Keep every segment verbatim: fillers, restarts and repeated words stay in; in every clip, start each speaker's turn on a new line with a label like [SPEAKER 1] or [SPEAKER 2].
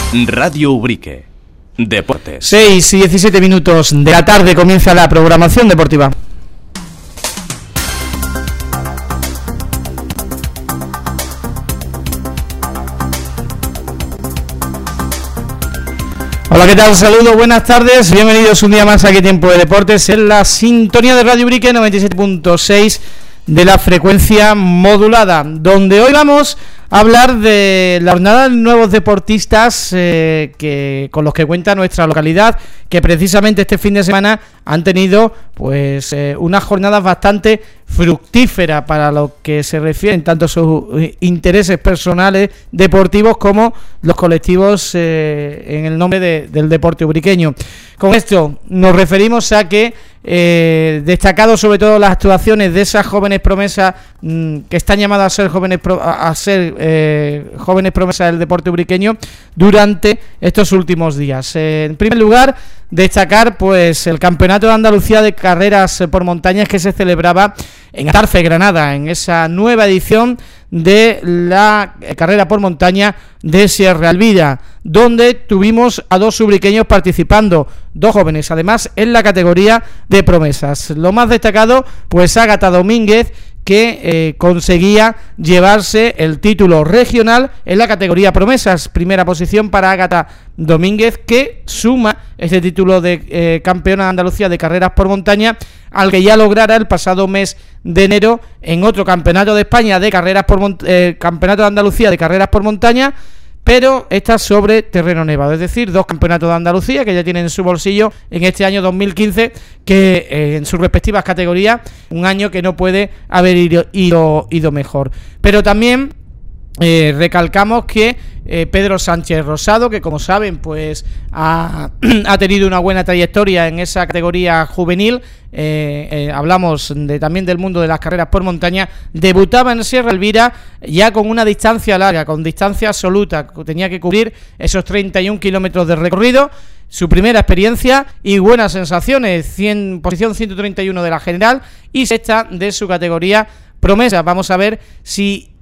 [SPEAKER 1] Radio Ubrique. Deportes.
[SPEAKER 2] seis y diecisiete minutos de la tarde comienza la programación deportiva. Hola, ¿qué tal? Saludos, buenas tardes, bienvenidos un día más aquí a Tiempo de Deportes en la sintonía de Radio Ubrique noventa y siete punto seis de la frecuencia modulada, donde hoy vamos a hablar de la jornada de nuevos deportistas eh, que con los que cuenta nuestra localidad, que precisamente este fin de semana han tenido pues eh, unas jornadas bastante fructíferas para lo que se refieren tanto a sus intereses personales deportivos como los colectivos eh, en el nombre de, del deporte ubriqueño. Con esto nos referimos a que eh, destacado sobre todo las actuaciones de esas jóvenes promesas mmm, que están llamadas a ser jóvenes pro, a, a ser eh, jóvenes promesas del deporte ubriqueño durante estos últimos días. Eh, en primer lugar, destacar pues el Campeonato de Andalucía de Carreras por Montañas que se celebraba en Atarfe, Granada, en esa nueva edición de la carrera por montaña de Sierra Elvira, donde tuvimos a dos ubriqueños participando, dos jóvenes, además en la categoría de promesas. Lo más destacado, pues Ágata Domínguez, que eh, conseguía llevarse el título regional en la categoría promesas, primera posición para Ágata Domínguez, que suma este título de eh, campeona de Andalucía de carreras por montaña al que ya lograra el pasado mes de enero en otro campeonato de España de carreras por mont- eh, campeonato de Andalucía de carreras por montaña, pero esta sobre terreno nevado, es decir, dos campeonatos de Andalucía que ya tienen en su bolsillo en este año dos mil quince, que eh, en sus respectivas categorías, un año que no puede haber ido, ido, ido mejor. Pero también eh, recalcamos que eh, Pedro Sánchez Rosado, que como saben pues ha, ha tenido una buena trayectoria en esa categoría juvenil, eh, eh, hablamos de, también del mundo de las carreras por montaña, debutaba en Sierra Elvira ya con una distancia larga, con distancia absoluta, tenía que cubrir esos treinta y un kilómetros de recorrido, su primera experiencia y buenas sensaciones, cien, posición ciento treinta y uno de la general y sexta de su categoría promesa. Vamos a ver si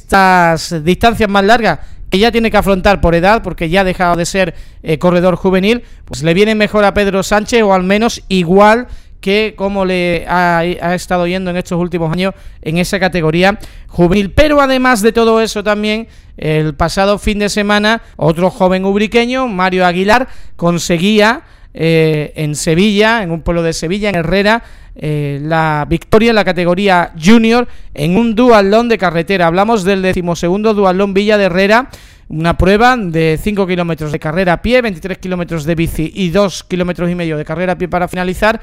[SPEAKER 2] estas distancias más largas que ya tiene que afrontar por edad, porque ya ha dejado de ser eh, corredor juvenil, pues le viene mejor a Pedro Sánchez, o al menos igual que como le ha, ha estado yendo en estos últimos años en esa categoría juvenil. Pero además de todo eso también, el pasado fin de semana, otro joven ubriqueño, Mario Aguilar, conseguía eh, en Sevilla, en un pueblo de Sevilla, en Herrera, Eh, la victoria en la categoría junior en un duatlón de carretera. Hablamos del decimosegundo duatlón Villa de Herrera, una prueba de cinco kilómetros de carrera a pie, veintitrés kilómetros de bici y dos kilómetros y medio de carrera a pie para finalizar,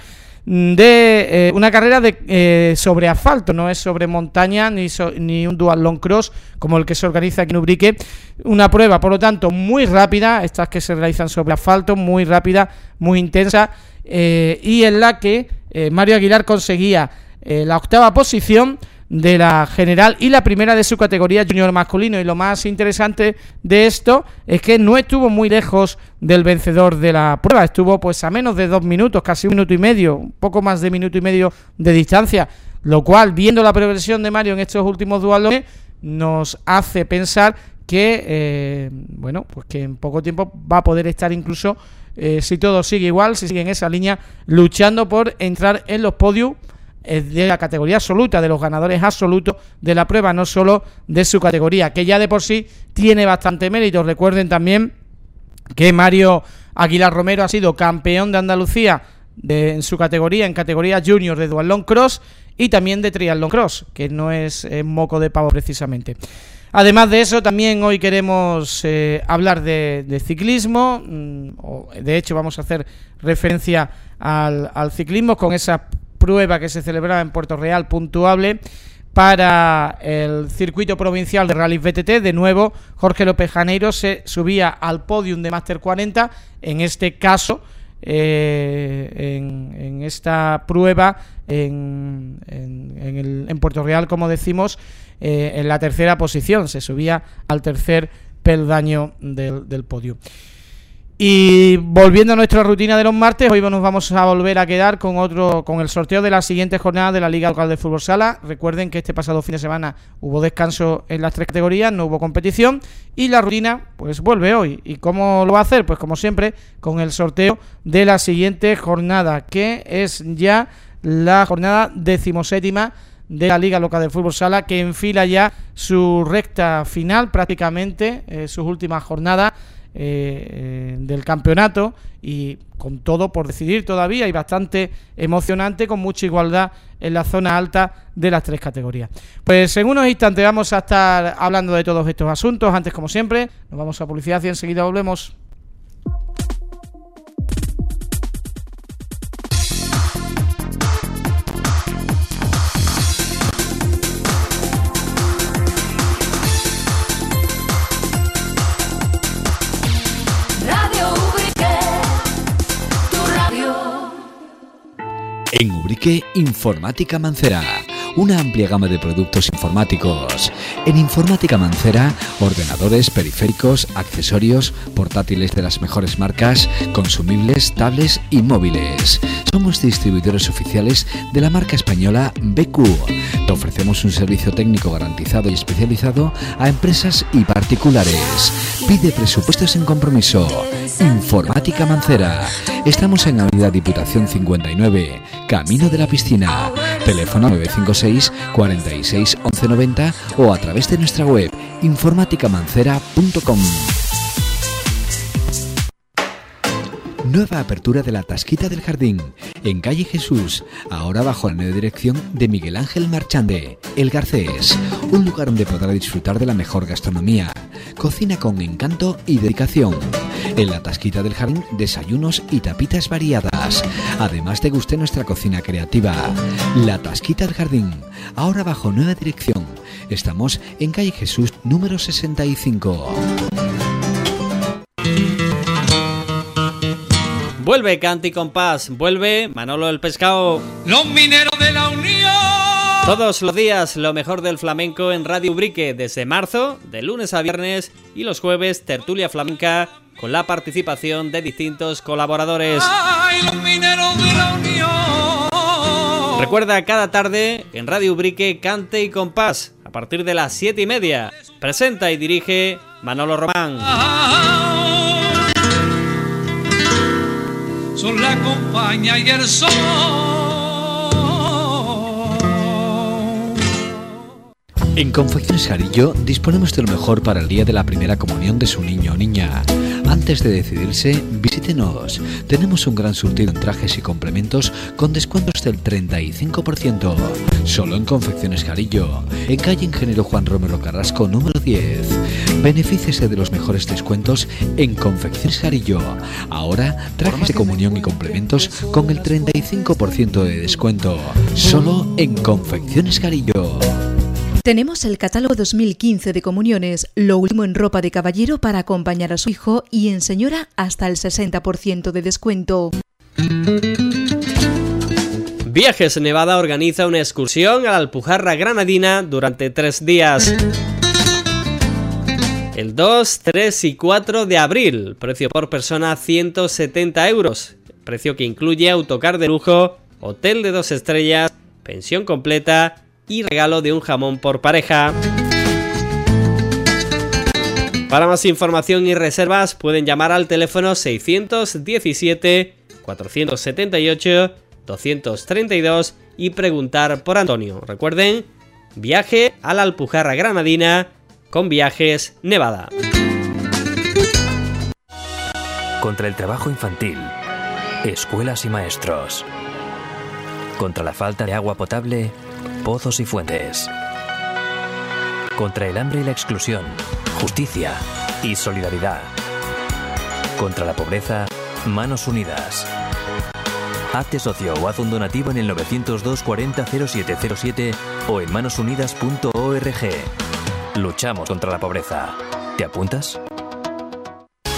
[SPEAKER 2] de eh, una carrera de eh, sobre asfalto, no es sobre montaña ni, so, ni un duatlón cross como el que se organiza aquí en Ubrique. Una prueba, por lo tanto, muy rápida, estas que se realizan sobre asfalto, muy rápida, muy intensa, eh, y en la que Eh, Mario Aguilar conseguía eh, la octava posición de la general y la primera de su categoría junior masculino. Y lo más interesante de esto es que no estuvo muy lejos del vencedor de la prueba, estuvo pues a menos de dos minutos, casi un minuto y medio, un poco más de minuto y medio de distancia, lo cual, viendo la progresión de Mario en estos últimos duatlones, nos hace pensar que eh, bueno, pues que en poco tiempo va a poder estar incluso, eh, si todo sigue igual, si sigue en esa línea, luchando por entrar en los podios eh, de la categoría absoluta, de los ganadores absolutos de la prueba, no solo de su categoría, que ya de por sí tiene bastante mérito. Recuerden también que Mario Aguilar Romero ha sido campeón de Andalucía de, en su categoría, en categoría junior de duatlón cross y también de triatlón cross, que no es eh, moco de pavo precisamente. Además de eso, también hoy queremos eh, hablar de, de ciclismo, mm, o de hecho vamos a hacer referencia al, al ciclismo con esa prueba que se celebraba en Puerto Real, puntuable, para el circuito provincial de Rallys V T T. De nuevo, Jorge López Janeiro se subía al podium de Máster cuarenta, en este caso, eh, en, en esta prueba en, en, en, el, en Puerto Real, como decimos, eh, en la tercera posición, se subía al tercer peldaño del, del podio. Y volviendo a nuestra rutina de los martes, hoy nos vamos a volver a quedar con otro con el sorteo de las siguientes jornadas de la Liga Local de Fútbol Sala. Recuerden que este pasado fin de semana hubo descanso en las tres categorías, no hubo competición y la rutina pues vuelve hoy. ¿Y cómo lo va a hacer? Pues como siempre, con el sorteo de la siguiente jornada, que es ya la jornada decimoséptima de la Liga Local de Fútbol Sala, que enfila ya su recta final, prácticamente eh, sus últimas jornadas Eh, eh, del campeonato, y con todo por decidir todavía, y bastante emocionante, con mucha igualdad en la zona alta de las tres categorías. Pues en unos instantes vamos a estar hablando de todos estos asuntos. Antes, como siempre, nos vamos a publicidad y enseguida volvemos.
[SPEAKER 3] En Ubrique, Informática Mancera, una amplia gama de productos informáticos. En Informática Mancera, ordenadores, periféricos, accesorios, portátiles de las mejores marcas, consumibles, tablets y móviles. Somos distribuidores oficiales de la marca española B Q. Te ofrecemos un servicio técnico garantizado y especializado a empresas y particulares. Pide presupuestos sin compromiso. Informática Mancera. Estamos en Avenida Diputación cincuenta y nueve, Camino de la Piscina. Teléfono nueve cinco seis, cuarenta y seis, once noventa o a través de nuestra web informática mancera punto com. Nueva apertura de la Tasquita del Jardín, en calle Jesús, ahora bajo la nueva dirección de Miguel Ángel Marchande, El Garcés, un lugar donde podrá disfrutar de la mejor gastronomía, cocina con encanto y dedicación. En la Tasquita del Jardín, desayunos y tapitas variadas, además de guste nuestra cocina creativa. La Tasquita del Jardín, ahora bajo nueva dirección. Estamos en calle Jesús número sesenta y cinco.
[SPEAKER 4] Vuelve Cante y Compás, vuelve Manolo el Pescado.
[SPEAKER 5] Los mineros de la Unión.
[SPEAKER 4] Todos los días lo mejor del flamenco en Radio Ubrique desde marzo, de lunes a viernes, y los jueves tertulia flamenca con la participación de distintos colaboradores.
[SPEAKER 5] Ay, los mineros de la Unión.
[SPEAKER 4] Recuerda cada tarde en Radio Ubrique Cante y Compás a partir de las siete y media. Presenta y dirige Manolo Román.
[SPEAKER 5] Son la compañía y el sol.
[SPEAKER 3] En Confecciones Jarillo disponemos de lo mejor para el día de la primera comunión de su niño o niña. Antes de decidirse, visítenos. Tenemos un gran surtido en trajes y complementos con descuentos del treinta y cinco por ciento. Solo en Confecciones Jarillo, en calle Ingeniero Juan Romero Carrasco número diez. Benefíciese de los mejores descuentos en Confecciones Jarillo. Ahora, trajes de comunión y complementos con el treinta y cinco por ciento de descuento. Solo en Confecciones Jarillo.
[SPEAKER 6] Tenemos el catálogo dos mil quince de comuniones, lo último en ropa de caballero para acompañar a su hijo, y en señora hasta el sesenta por ciento de descuento.
[SPEAKER 4] Viajes Nevada organiza una excursión a la Alpujarra Granadina durante tres días. El dos, tres y cuatro de abril, precio por persona ciento setenta euros, precio que incluye autocar de lujo, hotel de dos estrellas, pensión completa y regalo de un jamón por pareja. Para más información y reservas pueden llamar al teléfono seiscientos diecisiete, cuatrocientos setenta y ocho, doscientos treinta y dos y preguntar por Antonio. Recuerden, viaje a la Alpujarra Granadina con Viajes Nevada.
[SPEAKER 7] Contra el trabajo infantil, escuelas y maestros. Contra la falta de agua potable, pozos y fuentes. Contra el hambre y la exclusión, justicia y solidaridad. Contra la pobreza, manos unidas. Hazte socio o haz un donativo en el novecientos dos cuarenta cero siete cero siete o en manos unidas punto org. Luchamos contra la pobreza. ¿Te apuntas?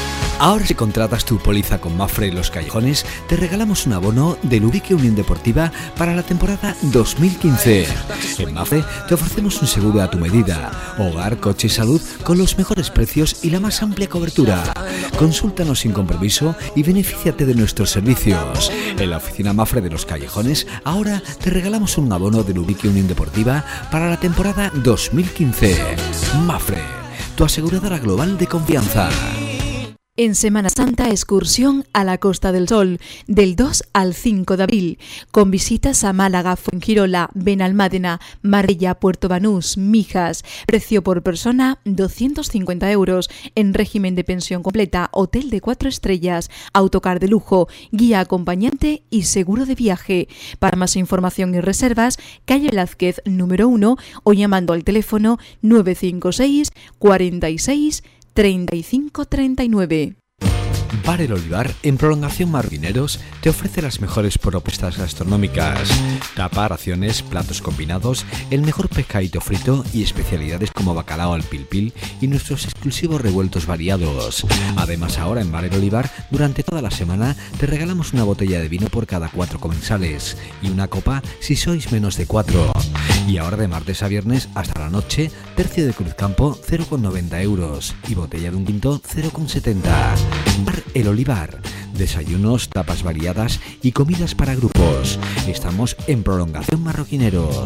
[SPEAKER 3] Ahora si contratas tu póliza con Mapfre Los Callejones, te regalamos un abono del Ubrique Unión Deportiva para la temporada dos mil quince. En Mapfre te ofrecemos un seguro a tu medida, hogar, coche y salud con los mejores precios y la más amplia cobertura. Consúltanos sin compromiso y benefíciate de nuestros servicios. En la oficina Mapfre de Los Callejones, ahora te regalamos un abono del Ubrique Unión Deportiva para la temporada dos mil quince. Mapfre, tu aseguradora global de confianza.
[SPEAKER 6] En Semana Santa, excursión a la Costa del Sol, del dos al cinco de abril, con visitas a Málaga, Fuengirola, Benalmádena, Marbella, Puerto Banús, Mijas. Precio por persona, doscientos cincuenta euros, en régimen de pensión completa, hotel de cuatro estrellas, autocar de lujo, guía acompañante y seguro de viaje. Para más información y reservas, calle Velázquez número uno o llamando al teléfono nueve cinco seis, cuarenta y seis, treinta y cinco treinta y nueve.
[SPEAKER 3] Bar El Olivar, en Prolongación Marroquineros, te ofrece las mejores propuestas gastronómicas. Tapas, raciones, platos combinados, el mejor pescadito frito y especialidades como bacalao al pil pil y nuestros exclusivos revueltos variados. Además, ahora en Bar El Olivar, durante toda la semana, te regalamos una botella de vino por cada cuatro comensales y una copa si sois menos de cuatro. Y ahora de martes a viernes hasta la noche, tercio de Cruzcampo cero coma noventa euros y botella de un quinto cero coma setenta. Bar El Olivar, desayunos, tapas variadas y comidas para grupos. Estamos en Prolongación Marroquineros.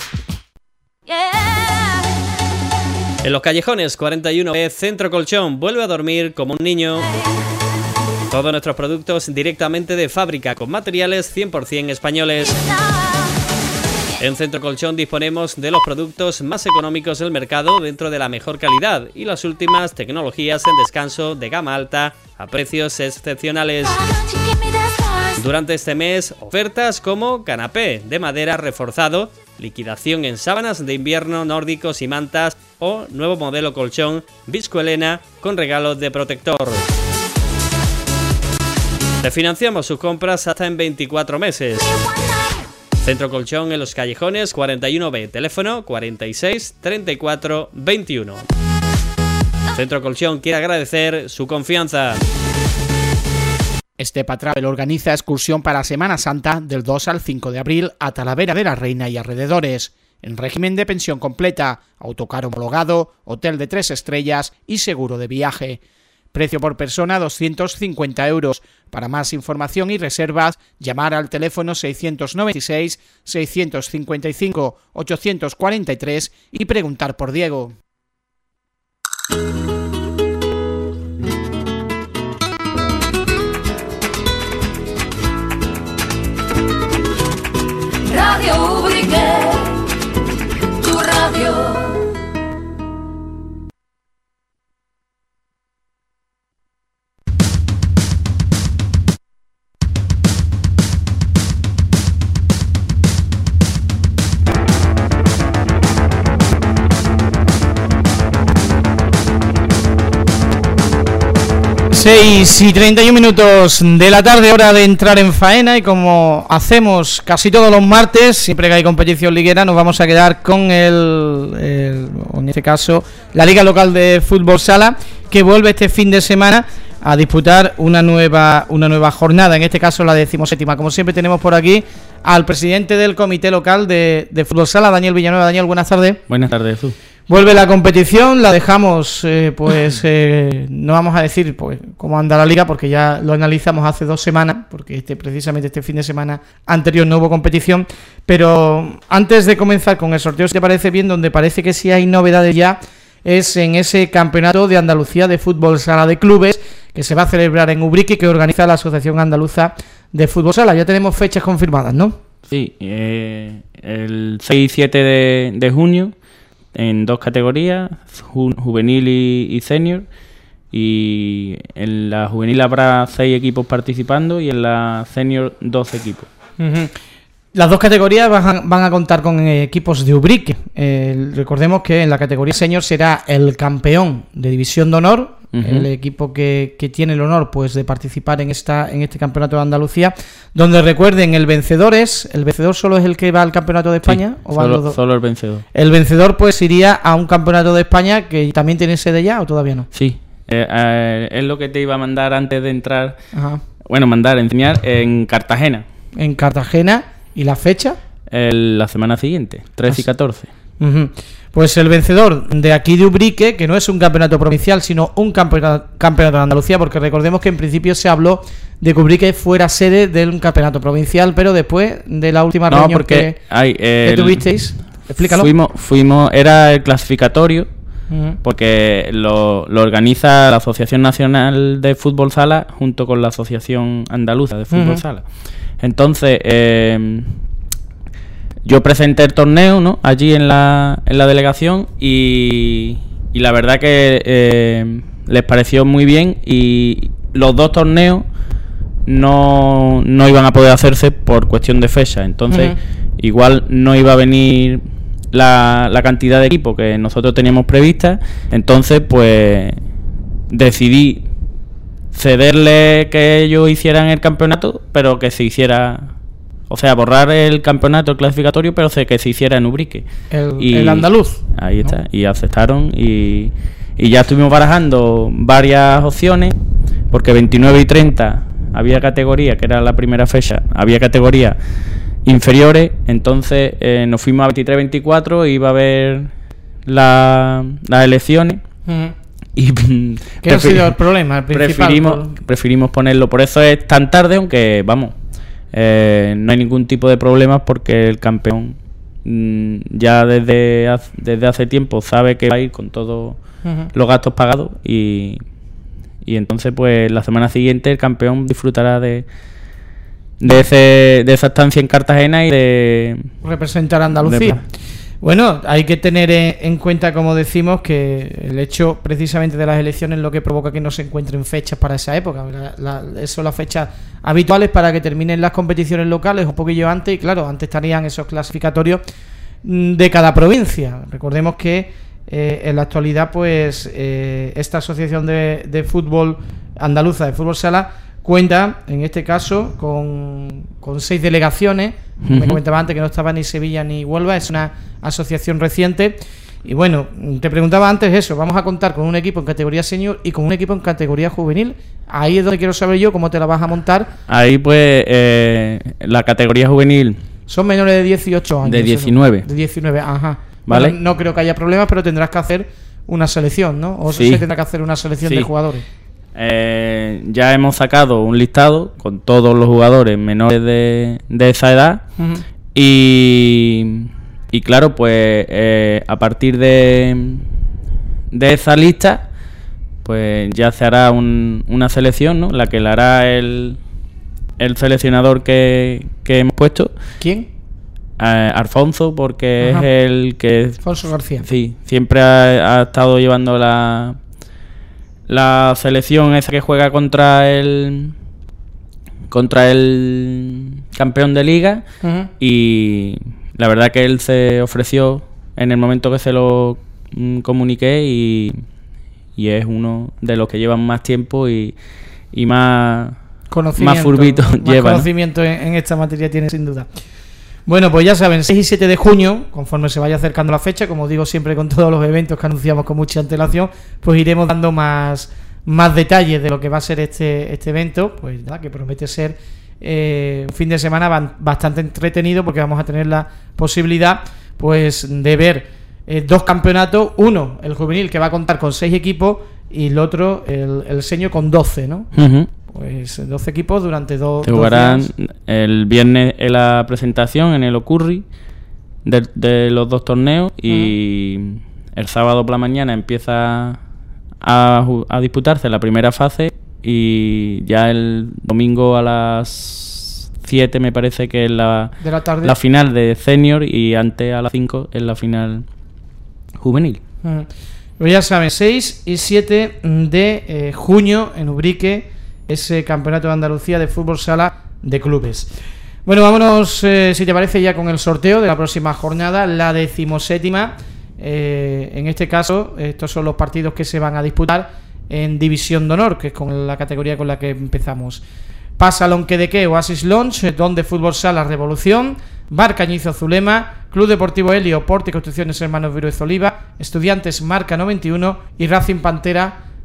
[SPEAKER 4] En Los Callejones cuarenta y uno B, Centro Colchón, vuelve a dormir como un niño. Todos nuestros productos directamente de fábrica, con materiales cien por ciento españoles. En Centro Colchón disponemos de los productos más económicos del mercado dentro de la mejor calidad y las últimas tecnologías en descanso de gama alta a precios excepcionales. Durante este mes, ofertas como canapé de madera reforzado, liquidación en sábanas de invierno nórdicos y mantas o nuevo modelo colchón Viscoelena con regalos de protector. Refinanciamos sus compras hasta en veinticuatro meses. Centro Colchón en Los Callejones cuarenta y uno B, teléfono cuarenta y seis, treinta y cuatro, veintiuno. Centro Colchón quiere agradecer su confianza.
[SPEAKER 2] Estepa Travel organiza excursión para Semana Santa del dos al cinco de abril a Talavera de la Reina y alrededores, en régimen de pensión completa, autocar homologado, hotel de tres estrellas y seguro de viaje. Precio por persona doscientos cincuenta euros. Para más información y reservas, llamar al teléfono seiscientos noventa y seis, seiscientos cincuenta y cinco, ochocientos cuarenta y tres y preguntar por Diego.
[SPEAKER 5] Radio Ubrique, tu radio.
[SPEAKER 2] seis y treinta y un minutos de la tarde, hora de entrar en faena, y como hacemos casi todos los martes, siempre que hay competición liguera, nos vamos a quedar con el, el en este caso, la Liga Local de Fútbol Sala, que vuelve este fin de semana a disputar una nueva una nueva jornada, en este caso la decimoséptima. Como siempre tenemos por aquí al presidente del Comité Local de, de Fútbol Sala, Daniel Villanueva. Daniel, buenas tardes.
[SPEAKER 8] Buenas tardes, Jesús.
[SPEAKER 2] Vuelve la competición, la dejamos, eh, pues eh, no vamos a decir pues cómo anda la liga, porque ya lo analizamos hace dos semanas, porque este precisamente este fin de semana anterior no hubo competición, pero antes de comenzar con el sorteo, si te parece bien, donde parece que sí hay novedades ya, es en ese campeonato de Andalucía de fútbol sala de clubes, que se va a celebrar en Ubrique, que organiza la Asociación Andaluza de Fútbol Sala. Ya tenemos fechas confirmadas, ¿no?
[SPEAKER 8] Sí, eh, el seis y siete de, de junio, en dos categorías, ju- juvenil y, y senior, y en la juvenil habrá seis equipos participando y en la senior doce equipos.
[SPEAKER 2] Uh-huh. Las dos categorías van a, van a contar con eh, equipos de Ubrique. Eh, recordemos que en la categoría senior será el campeón de división de honor, uh-huh. el equipo que, que tiene el honor pues de participar en esta en este campeonato de Andalucía, donde recuerden el vencedor es el vencedor solo es el que va al campeonato de España.
[SPEAKER 8] Sí,
[SPEAKER 2] ¿o van
[SPEAKER 8] solo,
[SPEAKER 2] los dos?
[SPEAKER 8] Solo el vencedor.
[SPEAKER 2] El vencedor pues iría a un campeonato de España que también tiene sede ya, ¿o todavía no?
[SPEAKER 8] Sí, Eh, eh, es lo que te iba a mandar antes de entrar.
[SPEAKER 2] Ajá.
[SPEAKER 8] Bueno, mandar, enseñar en Cartagena.
[SPEAKER 2] En Cartagena. ¿Y la fecha?
[SPEAKER 8] El, la semana siguiente, trece y catorce.
[SPEAKER 2] Uh-huh. Pues el vencedor de aquí de Ubrique, que no es un campeonato provincial, sino un campeonato, campeonato de Andalucía, porque recordemos que en principio se habló de que Ubrique fuera sede de un campeonato provincial, pero después de la última
[SPEAKER 8] no,
[SPEAKER 2] reunión
[SPEAKER 8] porque
[SPEAKER 2] que,
[SPEAKER 8] hay,
[SPEAKER 2] que
[SPEAKER 8] el,
[SPEAKER 2] tuvisteis, explícalo.
[SPEAKER 8] Fuimos, fuimos, era el clasificatorio. Uh-huh. Porque lo, lo organiza la Asociación Nacional de Fútbol Sala junto con la Asociación Andaluza de Fútbol uh-huh. Sala. Entonces, eh, yo presenté el torneo, ¿no?, allí en la, en la delegación y, y la verdad que eh, les pareció muy bien, y los dos torneos no, no iban a poder hacerse por cuestión de fecha. Entonces, uh-huh. igual no iba a venir La, la cantidad de equipo que nosotros teníamos prevista. Entonces pues decidí cederle que ellos hicieran el campeonato, pero que se hiciera, o sea, borrar el campeonato, el clasificatorio, pero que se hiciera en Ubrique,
[SPEAKER 2] el,
[SPEAKER 8] y
[SPEAKER 2] el andaluz,
[SPEAKER 8] ahí está,
[SPEAKER 2] ¿no?
[SPEAKER 8] Y aceptaron, y, y ya estuvimos barajando varias opciones, porque veintinueve y treinta había categoría, que era la primera fecha, había categoría inferiores. Entonces eh, nos fuimos a veintitrés veinticuatro y iba a haber la, las elecciones. Uh-huh. Y
[SPEAKER 2] ¿qué ha sido el problema? El
[SPEAKER 8] preferimos,
[SPEAKER 2] por...
[SPEAKER 8] preferimos ponerlo, por eso es tan tarde, aunque vamos, eh, no hay ningún tipo de problemas, porque el campeón mm, ya desde hace, desde hace tiempo sabe que va a ir con todos uh-huh. los gastos pagados, y, y entonces pues la semana siguiente el campeón disfrutará de de ese de esa estancia en Cartagena y de
[SPEAKER 2] representar a Andalucía. De... Bueno, hay que tener en cuenta, como decimos, que el hecho precisamente de las elecciones es lo que provoca que no se encuentren fechas para esa época. La, la, eso son las fechas habituales para que terminen las competiciones locales un poquillo antes, y claro, antes estarían esos clasificatorios de cada provincia. Recordemos que eh, en la actualidad pues eh, esta asociación de, de fútbol andaluza, de fútbol sala, cuenta, en este caso, con, con seis delegaciones. Uh-huh. Me comentaba antes que no estaba ni Sevilla ni Huelva, es una asociación reciente. Y bueno, te preguntaba antes eso, vamos a contar con un equipo en categoría senior y con un equipo en categoría juvenil. Ahí es donde quiero saber yo cómo te la vas a montar.
[SPEAKER 8] Ahí pues, eh, la categoría juvenil...
[SPEAKER 2] Son menores de dieciocho años.
[SPEAKER 8] De diecinueve.
[SPEAKER 2] De diecinueve, ajá.
[SPEAKER 8] ¿Vale?
[SPEAKER 2] Bueno, no creo que haya problemas, pero tendrás que hacer una selección, ¿no? O
[SPEAKER 8] sí.
[SPEAKER 2] se tendrá que hacer una selección
[SPEAKER 8] sí.
[SPEAKER 2] de jugadores.
[SPEAKER 8] Eh, ya hemos sacado un listado con todos los jugadores menores de, de esa edad. Uh-huh. y, y claro, pues eh, a partir de, de esa lista, pues ya se hará un, una selección, ¿no? La que la hará el, el seleccionador que, que hemos puesto.
[SPEAKER 2] ¿Quién?
[SPEAKER 8] Eh, Alfonso, porque Ajá. es el que...
[SPEAKER 2] Alfonso García.
[SPEAKER 8] Sí, siempre ha, ha estado llevando la... la selección esa que juega contra el contra el campeón de liga. Uh-huh. Y la verdad que él se ofreció en el momento que se lo mm, comuniqué, y, y es uno de los que llevan más tiempo y, y más más furbito
[SPEAKER 2] más
[SPEAKER 8] lleva,
[SPEAKER 2] conocimiento, ¿no? en, en esta materia tiene, sin duda. Bueno, pues ya saben, seis y siete de junio, conforme se vaya acercando la fecha, como digo siempre con todos los eventos que anunciamos con mucha antelación, pues iremos dando más, más detalles de lo que va a ser este, este evento, pues nada, que promete ser eh, un fin de semana bastante entretenido, porque vamos a tener la posibilidad pues de ver eh, dos campeonatos, uno, el juvenil, que va a contar con seis equipos, y el otro, el, el senior, con doce, ¿no? Uh-huh. Pues doce equipos durante dos
[SPEAKER 8] Se jugarán el viernes en la presentación en el Ocurri de, de los dos torneos, y uh-huh. el sábado por la mañana empieza a, a disputarse la primera fase, y ya el domingo a las siete me parece que es la,
[SPEAKER 2] de la tarde,
[SPEAKER 8] la final de senior, y antes a las cinco es la final juvenil.
[SPEAKER 2] Uh-huh. Pues ya saben, seis y siete de eh, junio en Ubrique, ese campeonato de Andalucía de fútbol sala de clubes. Bueno, vámonos, eh, si te parece, ya con el sorteo de la próxima jornada, la decimoséptima. Eh, en este caso, estos son los partidos que se van a disputar en División de Honor, que es con la categoría con la que empezamos. Pasa Lonquedeque, Oasis Lounge, Don de Fútbol Sala Revolución, Bar Cañizo Zulema, Club Deportivo Helio, Porte y Construcciones Hermanos Viruez Oliva, Estudiantes Marca noventa y uno y Racing Pantera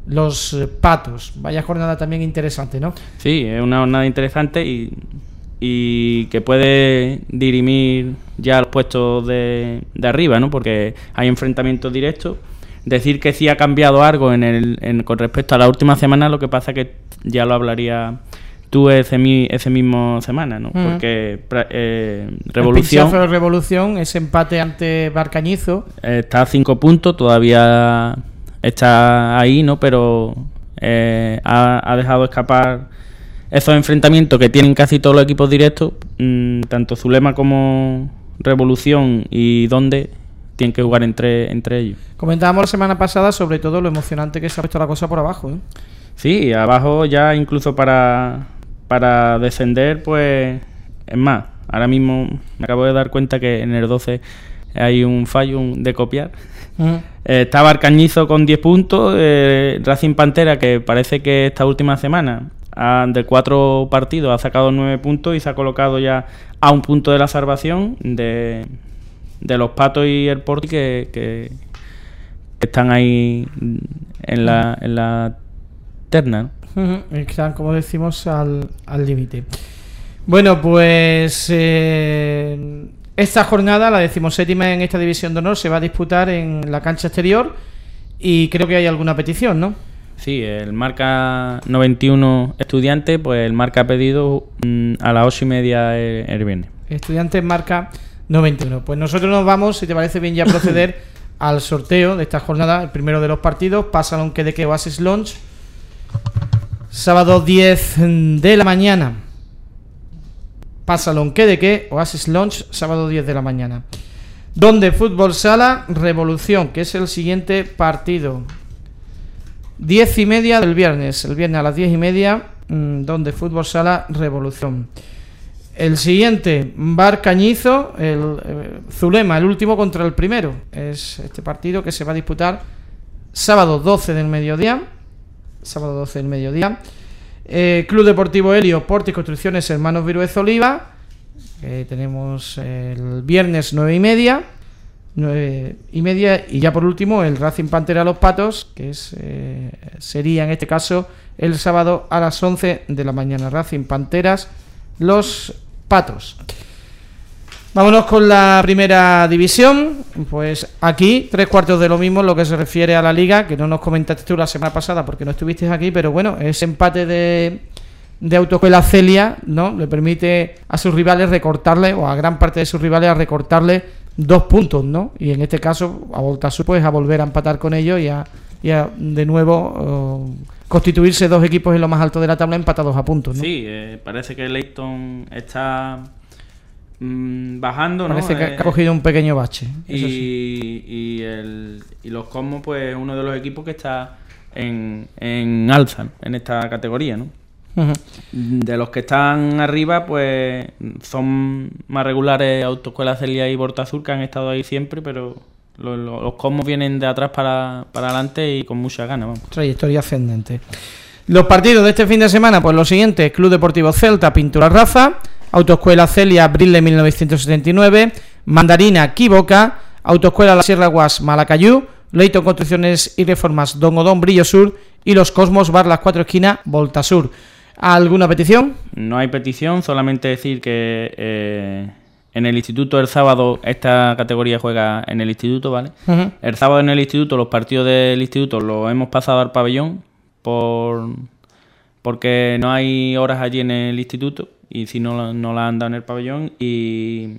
[SPEAKER 2] los eh, Patos. Vaya jornada también interesante, ¿no?
[SPEAKER 8] Sí, es una jornada interesante y, y que puede dirimir ya los puestos de, de arriba, ¿no? Porque hay enfrentamientos directos. Decir que sí ha cambiado algo en el, en, con respecto a la última semana, lo que pasa que ya lo hablaría tú ese, mi, ese mismo semana, ¿no? Mm. Porque eh, Revolución...
[SPEAKER 2] El de Revolución, ese empate ante Barcañizo...
[SPEAKER 8] Está a cinco puntos, todavía está ahí, ¿no? Pero eh, ha, ha dejado escapar esos enfrentamientos que tienen casi todos los equipos directos, mmm, tanto Zulema como Revolución y Donde... tienen que jugar entre, entre ellos.
[SPEAKER 2] Comentábamos la semana pasada sobre todo lo emocionante que se ha puesto la cosa por abajo, ¿eh?
[SPEAKER 8] Sí, abajo ya incluso para, para descender, pues es más. Ahora mismo me acabo de dar cuenta que en el doce hay un fallo de copiar. Uh-huh. Eh, está Barcañizo con diez puntos, eh, Racing Pantera, que parece que esta última semana ha, de cuatro partidos ha sacado nueve puntos y se ha colocado ya a un punto de la salvación de... de los Patos y el Porti que, que, que están ahí en la, en la terna, ¿no?
[SPEAKER 2] Uh-huh. Están, como decimos, al al límite. Bueno, pues eh, esta jornada, la decimoséptima en esta división de honor, se va a disputar en la cancha exterior y creo que hay alguna petición, ¿no?
[SPEAKER 8] Sí, el marca noventa y uno Estudiantes, pues el marca ha pedido mm, a las ocho y media el, el viernes.
[SPEAKER 2] Estudiantes marca noventa y uno. Pues nosotros nos vamos, si te parece bien, ya proceder al sorteo de esta jornada, el primero de los partidos. Pasalón Quedeque Oasis Lounge, sábado diez de la mañana. Pasalón Quedeque Oasis Lounge, sábado diez de la mañana. Donde Fútbol Sala Revolución, que es el siguiente partido. Diez y media del viernes, el viernes a las diez y media, donde Fútbol Sala Revolución. El siguiente, Barcañizo, el eh, Zulema, el último contra el primero. Es este partido que se va a disputar sábado doce del mediodía. Sábado doce del mediodía. Eh, Club Deportivo Helio, Porti Construcciones Hermanos Viruez Oliva. Eh, tenemos el viernes nueve y media. Nueve y media. Y ya por último, el Racing Pantera Los Patos, que es eh, sería en este caso el sábado a las once de la mañana. Racing Panteras Los Patos. Vámonos con la primera división. Pues aquí, tres cuartos de lo mismo en lo que se refiere a la liga, que no nos comentaste tú la semana pasada porque no estuviste aquí, pero bueno, ese empate de, de Autoescuela Celia, ¿no? Le permite a sus rivales recortarle, o a gran parte de sus rivales a recortarle dos puntos, ¿no? Y en este caso, a Voltasur, pues a volver a empatar con ellos y a, y a de nuevo uh, constituirse dos equipos en lo más alto de la tabla empatados a puntos, ¿no?
[SPEAKER 8] Sí, eh, parece que Leighton está mmm, bajando, ¿no?
[SPEAKER 2] Parece que
[SPEAKER 8] eh,
[SPEAKER 2] ha cogido un pequeño bache.
[SPEAKER 8] Y, sí. y, el, y los Cosmos, pues uno de los equipos que está en, en alza en esta categoría, ¿no? Uh-huh. De los que están arriba, pues son más regulares Autoescuela Celia y Voltasur, que han estado ahí siempre, pero los, los, los Cosmos vienen de atrás para, para adelante y con mucha ganas, vamos.
[SPEAKER 2] Trayectoria ascendente. Los partidos de este fin de semana, pues los siguientes: Club Deportivo Celta, Pintura Rafa; Autoescuela Celia, Brille mil novecientos setenta y nueve; Mandarina, Quiboca; Autoescuela La Sierra Guas, Malacayú; Leighton Construcciones y Reformas, Don Odón, Brillo Sur; y los Cosmos Bar Las Cuatro Esquinas, Voltasur. ¿Alguna petición?
[SPEAKER 8] No hay petición, solamente decir que eh, en el instituto el sábado esta categoría juega en el instituto, ¿vale? Uh-huh. El sábado en el instituto, los partidos del instituto los hemos pasado al pabellón por porque no hay horas allí en el instituto y si no, no las han dado en el pabellón, y,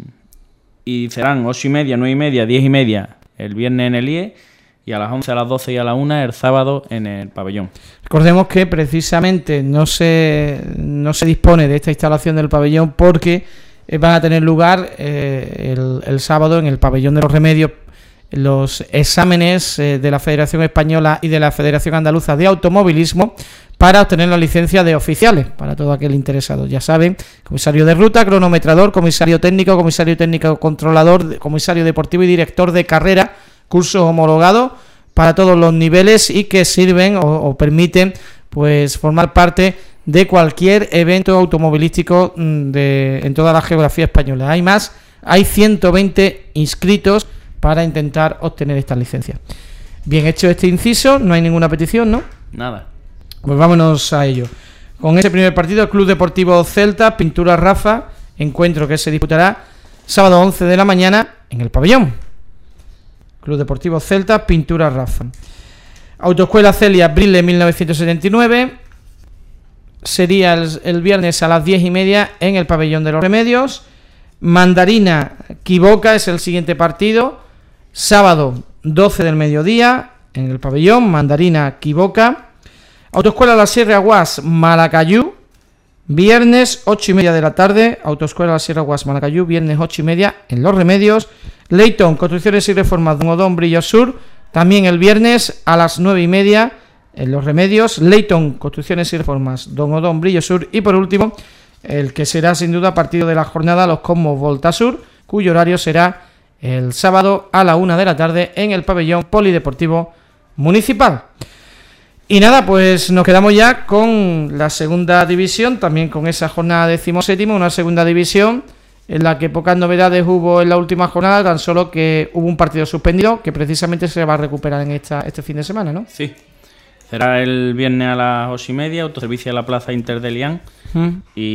[SPEAKER 8] y serán ocho y media, nueve y media, diez y media el viernes en el I E, y a las once, a las doce y a la una el sábado en el pabellón.
[SPEAKER 2] Recordemos que precisamente no se no se dispone de esta instalación del pabellón porque van a tener lugar eh, el, el sábado en el pabellón de los Remedios los exámenes eh, de la Federación Española y de la Federación Andaluza de Automovilismo para obtener la licencia de oficiales para todo aquel interesado. Ya saben, comisario de ruta, cronometrador, comisario técnico, comisario técnico controlador, comisario deportivo y director de carrera, cursos homologados para todos los niveles y que sirven o, o permiten pues formar parte de cualquier evento automovilístico de, en toda la geografía española. Hay más, hay ciento veinte inscritos para intentar obtener esta licencia. Bien hecho este inciso, no hay ninguna petición, ¿no?
[SPEAKER 8] nada.
[SPEAKER 2] Pues vámonos a ello. Con ese primer partido, Club Deportivo Celta, Pintura Rafa, encuentro que se disputará sábado once de la mañana en el pabellón. Club Deportivo Celta, Pintura Rafa. Autoescuela Celia, Brile mil novecientos setenta y nueve. Sería el, el viernes a las diez y media en el pabellón de los Remedios. Mandarina Quiboca es el siguiente partido, sábado doce del mediodía en el pabellón Mandarina Quiboca. Autoescuela La Sierra Guas Malacayú, viernes ocho y media de la tarde. Autoescuela La Sierra Guas Malacayú, viernes ocho y media en Los Remedios. Leighton Construcciones y Reformas Don Odón Brillo Sur, también el viernes a las nueve y media en Los Remedios. Leighton Construcciones y Reformas Don Odón Brillo Sur. Y por último, el que será sin duda partido de la jornada, los Cosmos Volta Sur, cuyo horario será el sábado a la una de la tarde en el pabellón Polideportivo Municipal. Y nada, pues nos quedamos ya con la segunda división, también con esa jornada decimoséptima, una segunda división en la que pocas novedades hubo en la última jornada, tan solo que hubo un partido suspendido que precisamente se va a recuperar en esta este fin de semana, ¿no?
[SPEAKER 8] Sí, será el viernes a las ocho y media, autoservicio a la Plaza Inter de Lián. Mm.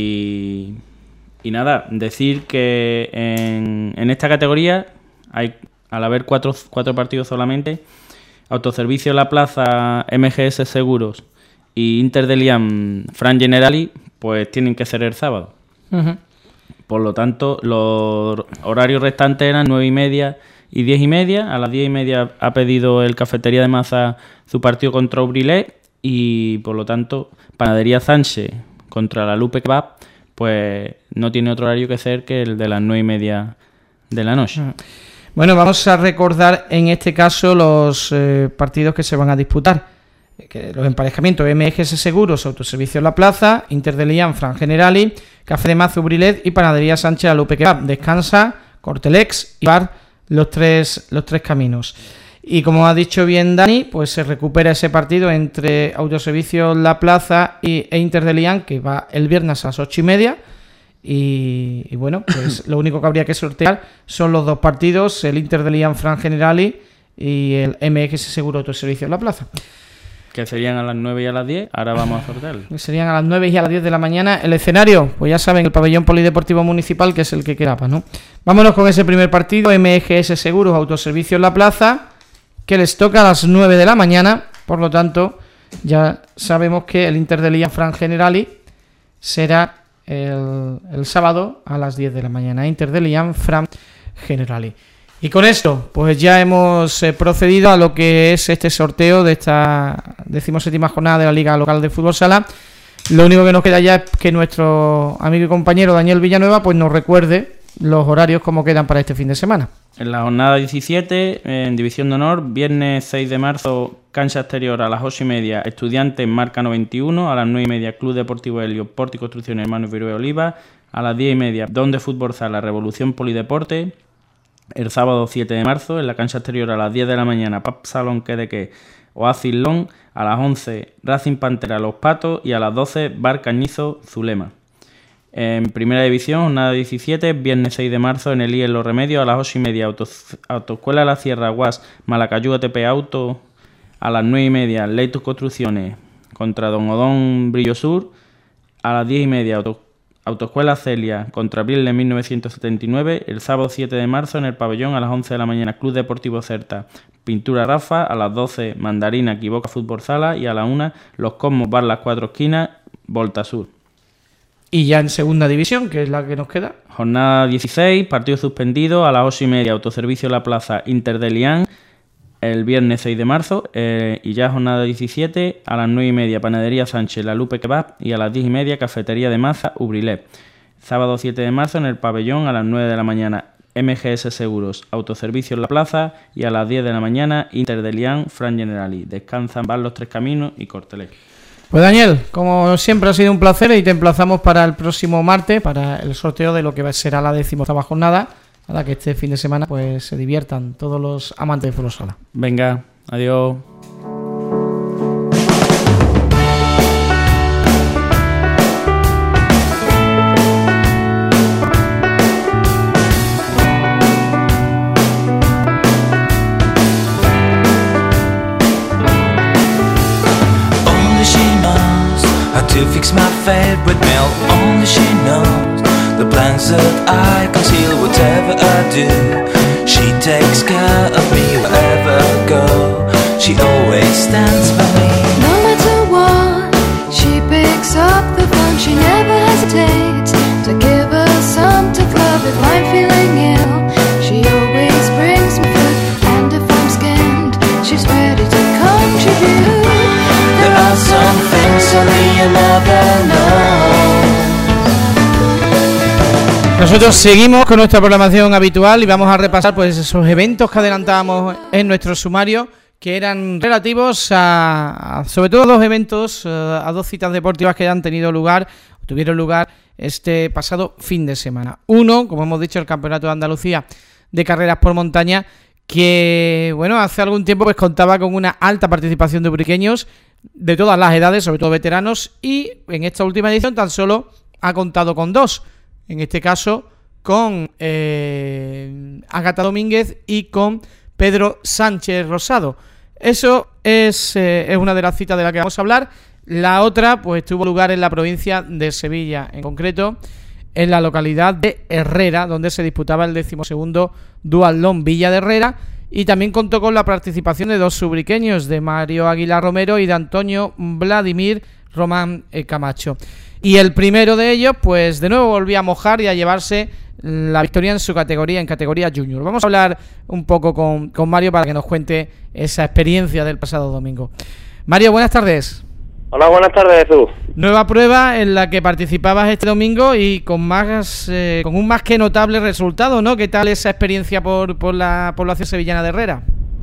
[SPEAKER 8] Y, y nada, decir que en, en esta categoría, hay al haber cuatro, cuatro partidos solamente, Autoservicio La Plaza, M G S Seguros y Inter de Lián, Fran Generali, pues tienen que ser el sábado. Uh-huh. Por lo tanto, los horarios restantes eran nueve y media y diez y media. A las diez y media ha pedido el Cafetería de Maza su partido contra Ubrilé y, por lo tanto, Panadería Sánchez contra la Lupe Kebab, pues no tiene otro horario que ser que el de las nueve y media de la noche. Uh-huh.
[SPEAKER 2] Bueno, vamos a recordar en este caso los eh, partidos que se van a disputar. Que los emparejamientos: M G S Seguros, Autoservicio La Plaza, Inter de Lián, Fran Generali, Café de Mazo Brilet y Panadería Sánchez Lupe Kebab. Descansa Cortelex y Bar, los tres, los tres caminos. Y como ha dicho bien Dani, pues se recupera ese partido entre Autoservicio La Plaza y, e Inter de Lián, que va el viernes a las ocho y media. Y, y bueno, pues lo único que habría que sortear son los dos partidos, el Inter de Lián Fran Generali y el M G S Seguro Autoservicio La Plaza.
[SPEAKER 8] Que serían a las nueve y a las diez, ahora vamos a sortear.
[SPEAKER 2] Serían a las nueve y a las diez de la mañana. El escenario, pues ya saben, el pabellón Polideportivo Municipal, que es el que quedaba, ¿no? Vámonos con ese primer partido, M G S Seguros Autoservicio La Plaza, que les toca a las nueve de la mañana. Por lo tanto, ya sabemos que el Inter de Lián Fran Generali será el, el sábado a las diez de la mañana. Inter de Lián Fran Generali. Y con esto, pues ya hemos eh, procedido a lo que es este sorteo de esta decimoséptima jornada de la Liga Local de Fútbol Sala. Lo único que nos queda ya es que nuestro amigo y compañero Daniel Villanueva pues nos recuerde los horarios como quedan para este fin de semana.
[SPEAKER 8] En la jornada diecisiete, en División de Honor, viernes seis de marzo, cancha exterior a las ocho y media, Estudiantes Marca noventa y uno, a las nueve y media, Club Deportivo Helio, Porti y Construcciones Hermanos Virué Oliva, a las diez y media, Don de Fútbol Sala, Revolución Polideporte. El sábado siete de marzo, en la cancha exterior a las diez de la mañana, Pap Salón Quedeque, Oasis Long, a las once, Racing Pantera Los Patos y a las doce, Bar Cañizo Zulema. En Primera División, jornada diecisiete, viernes seis de marzo, en el I E Los Remedios, a las ocho y media, Autos, Autoescuela La Sierra Guas, Malacayú A T P Auto, a las nueve y media, Leitus Construcciones contra Don Odón Brillo Sur, a las diez y media, Auto, Autoescuela Celia contra Brile mil novecientos setenta y nueve, el sábado siete de marzo en el pabellón a las once de la mañana, Club Deportivo Certa, Pintura Rafa, a las doce, Mandarina Quiboca Fútbol Sala y a la una, Los Cosmos Bar Las Cuatro Esquinas, Volta Sur.
[SPEAKER 2] Y ya en segunda división, que es la que nos queda.
[SPEAKER 8] Jornada dieciséis, partido suspendido, a las ocho y media, Autoservicio La Plaza Inter de Lián, el viernes seis de marzo, eh, y ya jornada diecisiete, a las nueve y media, Panadería Sánchez La Lupe Kebab y a las diez y media, Cafetería de Maza Ubrilé. Sábado siete de marzo en el pabellón a las nueve de la mañana, M G S Seguros Autoservicio La Plaza y a las diez de la mañana, Inter de Lián Fran Generali. Descansan Bar Los Tres Caminos y Cortelé.
[SPEAKER 2] Pues Daniel, como siempre ha sido un placer y te emplazamos para el próximo martes para el sorteo de lo que será la decimoctava jornada, para que este fin de semana pues se diviertan todos los amantes de fútbol sala.
[SPEAKER 8] Venga, adiós.
[SPEAKER 9] to fix my fate with milk. Only she knows the plans that I conceal. Whatever I do, she takes care of me. Wherever I go, she always stands by me.
[SPEAKER 10] No matter what, she picks up the phone. She never hesitates to give us some tough love. If I'm feeling ill, she always brings me food. And if I'm skinned, she's ready to contribute.
[SPEAKER 9] There are some things only you never know.
[SPEAKER 2] Nosotros seguimos con nuestra programación habitual y vamos a repasar pues esos eventos que adelantábamos en nuestro sumario, que eran relativos a, a sobre todo dos eventos, a dos citas deportivas que han tenido lugar, tuvieron lugar este pasado fin de semana. Uno, como hemos dicho, el Campeonato de Andalucía de Carreras por Montaña, que bueno, hace algún tiempo pues contaba con una alta participación de ubriqueños de todas las edades, sobre todo veteranos, y en esta última edición tan solo ha contado con dos. En este caso, con eh, Ágata Domínguez y con Pedro Sánchez Rosado. Eso es, eh, es una de las citas de las que vamos a hablar. La otra, pues tuvo lugar en la provincia de Sevilla, en concreto en la localidad de Herrera, donde se disputaba el decimosegundo Duatlón Villa de Herrera, y también contó con la participación de dos subriqueños, de Mario Aguilar Romero y de Antonio Vladimir Román eh, Camacho. Y el primero de ellos, pues de nuevo volvía a mojar y a llevarse la victoria en su categoría, en categoría junior. Vamos a hablar un poco con, con Mario para que nos cuente esa experiencia del pasado domingo. Mario, buenas tardes.
[SPEAKER 11] Hola, buenas tardes, Jesús.
[SPEAKER 2] Nueva prueba en la que participabas este domingo y con más eh, con un más que notable resultado, ¿no? ¿Qué tal esa experiencia por, por la población sevillana de Herrera?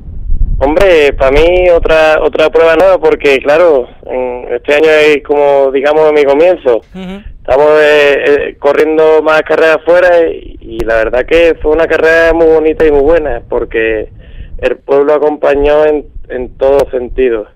[SPEAKER 11] Hombre, para mí otra otra prueba nueva porque, claro, este año es como, digamos, mi comienzo. Uh-huh. Estamos eh, eh, corriendo más carreras fuera y, y la verdad que fue una carrera muy bonita y muy buena porque el pueblo acompañó en, en todos sentidos,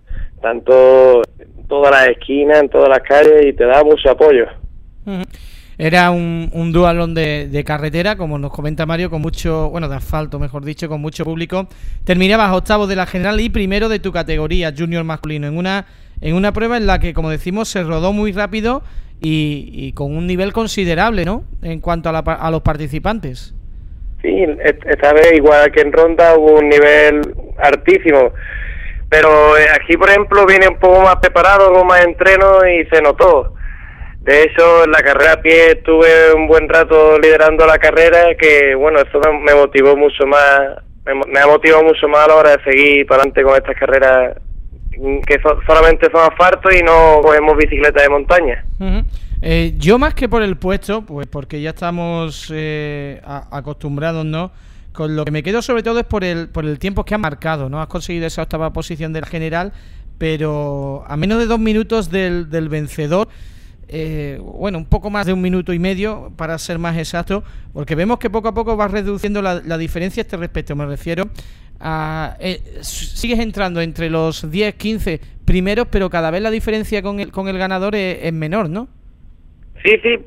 [SPEAKER 11] tanto en todas las esquinas, en todas las calles, y te da mucho apoyo.
[SPEAKER 2] Uh-huh. Era un, un duatlón de, de carretera, como nos comenta Mario, con mucho, bueno, de asfalto, mejor dicho, con mucho público. Terminabas octavos de la general y primero de tu categoría, junior masculino, en una en una prueba en la que, como decimos, se rodó muy rápido y, y con un nivel considerable, ¿no?, en cuanto a, la, a los participantes.
[SPEAKER 11] Sí, esta vez, igual que en Ronda, hubo un nivel altísimo. Pero aquí, por ejemplo, viene un poco más preparado, con más entreno y se notó. De hecho, en la carrera a pie estuve un buen rato liderando la carrera, que bueno, eso me motivó mucho más, me, me ha motivado mucho más a la hora de seguir para adelante con estas carreras que so, solamente son asfalto y no cogemos bicicleta de montaña.
[SPEAKER 2] Uh-huh. Eh, yo más que por el puesto, pues porque ya estamos eh, a, acostumbrados, ¿no? Con lo que me quedo sobre todo es por el por el tiempo que has marcado, ¿no? Has conseguido esa octava posición del general, pero a menos de dos minutos del, del vencedor. Eh, bueno, un poco más de un minuto y medio para ser más exacto, porque vemos que poco a poco vas reduciendo la, la diferencia a este respecto. Me refiero a eh, sigues entrando entre los diez, quince primeros, pero cada vez la diferencia con el, con el ganador es, es menor, ¿no?
[SPEAKER 11] Sí, sí.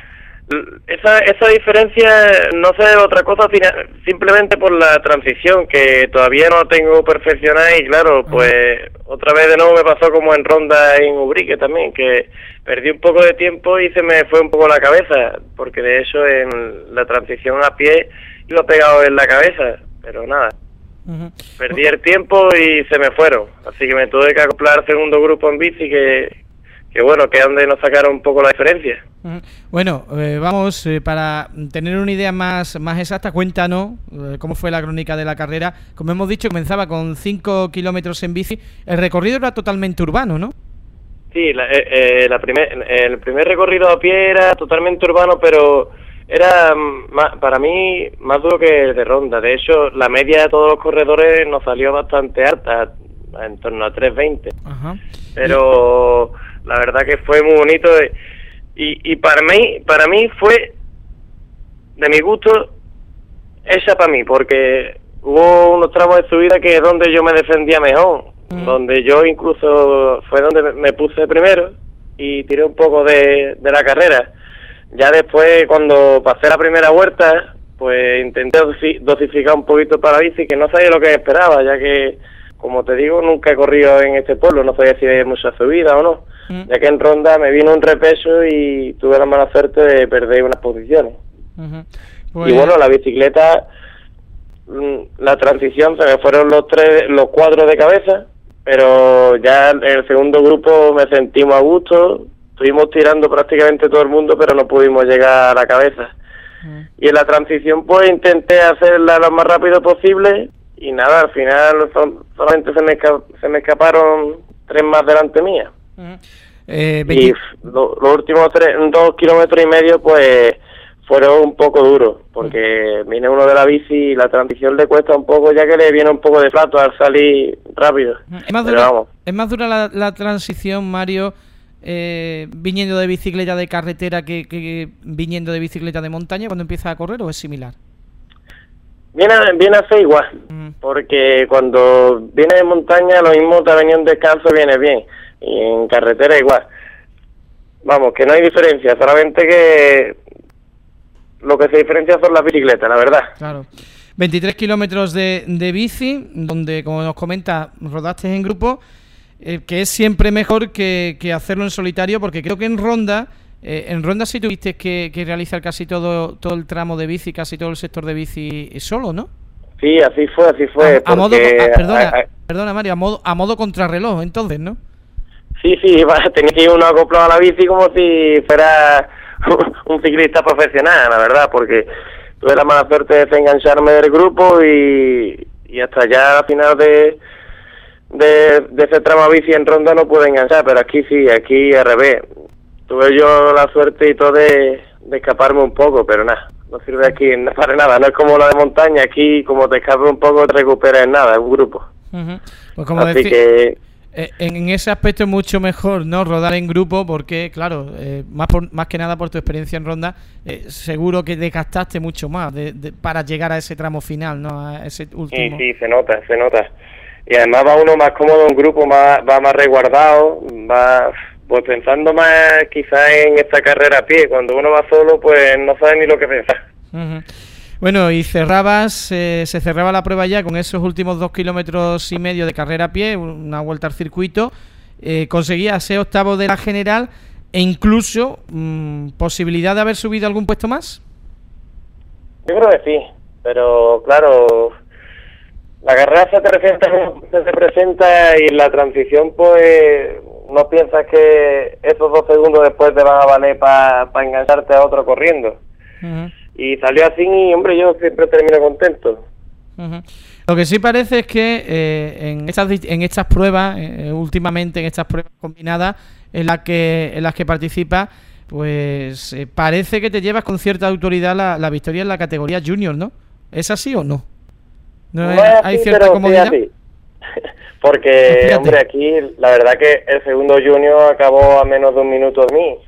[SPEAKER 11] Esa, esa diferencia no se debe a otra cosa, simplemente por la transición, que todavía no tengo perfeccionada. Y claro, pues uh-huh. otra vez de nuevo me pasó como en Ronda en Ubrique también, que perdí un poco de tiempo y se me fue un poco la cabeza, porque de hecho en la transición a pie iba pegado en la cabeza, pero nada, uh-huh. perdí el tiempo y se me fueron, así que me tuve que acoplar al segundo grupo en bici, que, que bueno, que donde nos sacaron un poco la diferencia.
[SPEAKER 2] Uh-huh. Bueno, eh, vamos, eh, para tener una idea más, más exacta, cuéntanos eh, cómo fue la crónica de la carrera. Como hemos dicho, comenzaba con cinco kilómetros en bici, el recorrido era totalmente urbano, ¿no?
[SPEAKER 11] Sí, la, eh, la primer, el primer recorrido a pie era totalmente urbano, pero era más, para mí más duro que el de Ronda. De hecho, la media de todos los corredores nos salió bastante alta, en torno a tres veinte. Ajá. Pero y... la verdad que fue muy bonito y, y para mí para mí fue, de mi gusto, hecha para mí, porque hubo unos tramos de subida que es donde yo me defendía mejor. Mm. Donde yo incluso fue donde me puse primero y tiré un poco de, de la carrera. Ya después, cuando pasé la primera vuelta, pues intenté dosificar un poquito para la bici, que no sabía lo que esperaba, ya que como te digo, nunca he corrido en este pueblo, no sabía si hay mucha subida o no, mm. ya que en Ronda me vino un repeso y tuve la mala suerte de perder unas posiciones. Uh-huh. Pues... Y bueno, la bicicleta, la transición, se me fueron los tres, los cuatro de cabeza, pero ya en el segundo grupo me sentimos a gusto, estuvimos tirando prácticamente todo el mundo, pero no pudimos llegar a la cabeza. Uh-huh. Y en la transición pues intenté hacerla lo más rápido posible, y nada, al final son, solamente se me, se me escaparon tres más delante mía. Uh-huh. eh, y lo, los últimos tres, dos kilómetros y medio pues fueron un poco duros, porque uh-huh. viene uno de la bici y la transición le cuesta un poco, ya que le viene un poco de plato al salir rápido. Uh-huh.
[SPEAKER 2] Es más
[SPEAKER 11] Pero
[SPEAKER 2] dura,
[SPEAKER 11] vamos.
[SPEAKER 2] ¿Es más dura la, la transición, Mario, eh, viniendo de bicicleta de carretera que, que viniendo de bicicleta de montaña cuando empiezas a correr, o es similar?
[SPEAKER 11] Viene, viene a ser igual, mm. porque cuando viene de montaña lo mismo te venía un descanso, viene bien, y en carretera igual. Vamos, que no hay diferencia, solamente que lo que se diferencia son las bicicletas, la verdad.
[SPEAKER 2] Claro. veintitrés kilómetros de, de bici, donde, como nos comenta, rodaste en grupo, eh, que es siempre mejor que, que hacerlo en solitario, porque creo que en ronda... Eh, en Ronda sí tuviste que, que realizar casi todo todo el tramo de bici, casi todo el sector de bici solo, ¿no?
[SPEAKER 11] Sí, así fue, así fue.
[SPEAKER 2] A, a modo, a, perdona, a, a, perdona Mario, a modo, a modo contrarreloj, entonces, ¿no?
[SPEAKER 11] Sí, sí, tenía que ir uno acoplado a la bici como si fuera un ciclista profesional, la verdad, porque tuve la mala suerte de desengancharme del grupo y, y hasta ya al final de, de, de ese tramo bici en Ronda no pude enganchar, pero aquí sí, aquí al revés. Tuve yo la suerte y todo de, de escaparme un poco, pero nada, no sirve aquí para nada. No es como la de montaña, aquí como te escapes un poco te recuperas en nada, es un grupo.
[SPEAKER 2] Uh-huh. Pues como
[SPEAKER 11] Así
[SPEAKER 2] decir,
[SPEAKER 11] que...
[SPEAKER 2] En, en ese aspecto es mucho mejor, ¿no?, rodar en grupo, porque, claro, eh, más por, más que nada por tu experiencia en Ronda, eh, seguro que desgastaste mucho más de, de, para llegar a ese tramo final, ¿no?, a ese último.
[SPEAKER 11] Sí, sí, se nota, se nota. Y además va uno más cómodo en grupo, más, va más resguardado, va... Pues pensando más quizás en esta carrera a pie, cuando uno va solo pues no sabe ni lo que pensar.
[SPEAKER 2] Uh-huh. Bueno, y cerrabas, eh, se cerraba la prueba ya con esos últimos dos kilómetros y medio de carrera a pie, una vuelta al circuito, eh, conseguías ser octavo de la general e incluso mmm, posibilidad de haber subido algún puesto más.
[SPEAKER 11] Yo creo que sí, pero claro, la carrera se te presenta, se te presenta y la transición pues... no piensas que esos dos segundos después te van a valer para pa engancharte a otro corriendo. Uh-huh. Y salió así y, hombre, yo siempre termino contento.
[SPEAKER 2] Uh-huh. Lo que sí parece es que eh, en estas en estas pruebas, eh, últimamente en estas pruebas combinadas en las que en las que participas, pues eh, parece que te llevas con cierta autoridad la, la victoria en la categoría junior, ¿no? ¿Es así o no? ¿No,
[SPEAKER 11] no
[SPEAKER 2] es,
[SPEAKER 11] es
[SPEAKER 2] hay
[SPEAKER 11] así,
[SPEAKER 2] cierta
[SPEAKER 11] pero
[SPEAKER 2] comodidad?
[SPEAKER 11] Sí, porque, pues hombre, aquí la verdad que el segundo junior acabó a menos de un minuto de mí.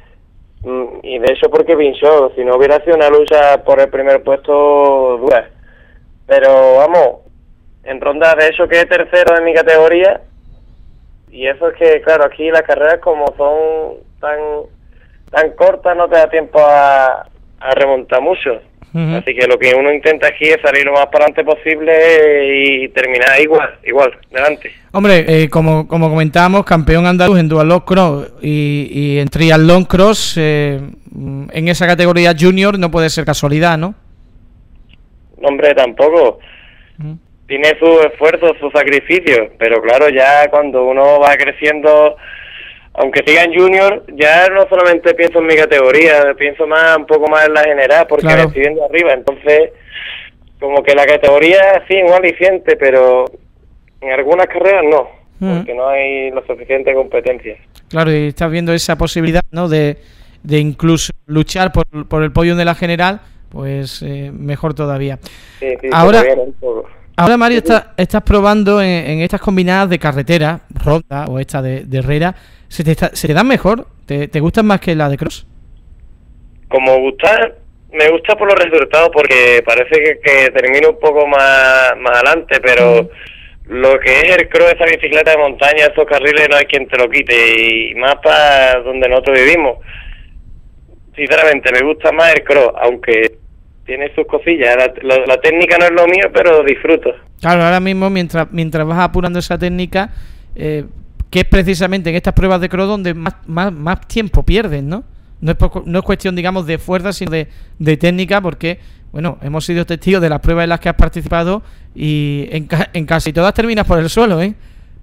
[SPEAKER 11] Y de hecho porque pinchó, si no hubiera sido una lucha por el primer puesto dura. Pero vamos, en Ronda de hecho quedé tercero en mi categoría. Y eso es que, claro, aquí las carreras como son tan tan cortas no te da tiempo a, a remontar mucho. Uh-huh. Así que lo que uno intenta aquí es salir lo más para adelante posible y terminar igual, igual, delante.
[SPEAKER 2] Hombre, eh, como como comentábamos, campeón andaluz en Dual Cross y, y en Triathlon Cross, eh, en esa categoría junior no puede ser casualidad, ¿no?
[SPEAKER 11] Hombre, tampoco. Uh-huh. Tiene su esfuerzo, su sacrificio, pero claro, ya cuando uno va creciendo... Aunque siga en junior, ya no solamente pienso en mi categoría, pienso más un poco más en la general, porque claro, me estoy viendo arriba. Entonces, como que la categoría sí es un aliciente, pero en algunas carreras no, mm. porque no hay la suficiente competencia.
[SPEAKER 2] Claro, y estás viendo esa posibilidad, ¿no?, de, de incluso luchar por, por el podio de la general, pues eh, mejor todavía.
[SPEAKER 11] Sí, sí,
[SPEAKER 2] ahora,
[SPEAKER 11] un poco.
[SPEAKER 2] ahora Mario, sí, está, estás probando en, en estas combinadas de carretera, Ronda o esta de, de Herrera. ¿Se te, está, ¿Se te dan mejor? ¿Te, ¿Te gustan más que la de cross?
[SPEAKER 11] Como gustar, me gusta por los resultados porque parece que, que termino un poco más, más adelante, pero mm. lo que es el cross, esa bicicleta de montaña, esos carriles, no hay quien te lo quite, y más para donde nosotros vivimos. Sinceramente, me gusta más el cross, aunque tiene sus cosillas. La, la, la técnica no es lo mío, pero disfruto.
[SPEAKER 2] Claro, ahora mismo, mientras mientras vas apurando esa técnica, eh, que es precisamente en estas pruebas de cross donde más, más, más tiempo pierdes, ¿no? No es, por, no es cuestión, digamos, de fuerza, sino de, de técnica, porque, bueno, hemos sido testigos de las pruebas en las que has participado y en, ca en casi todas terminas por el suelo, ¿eh?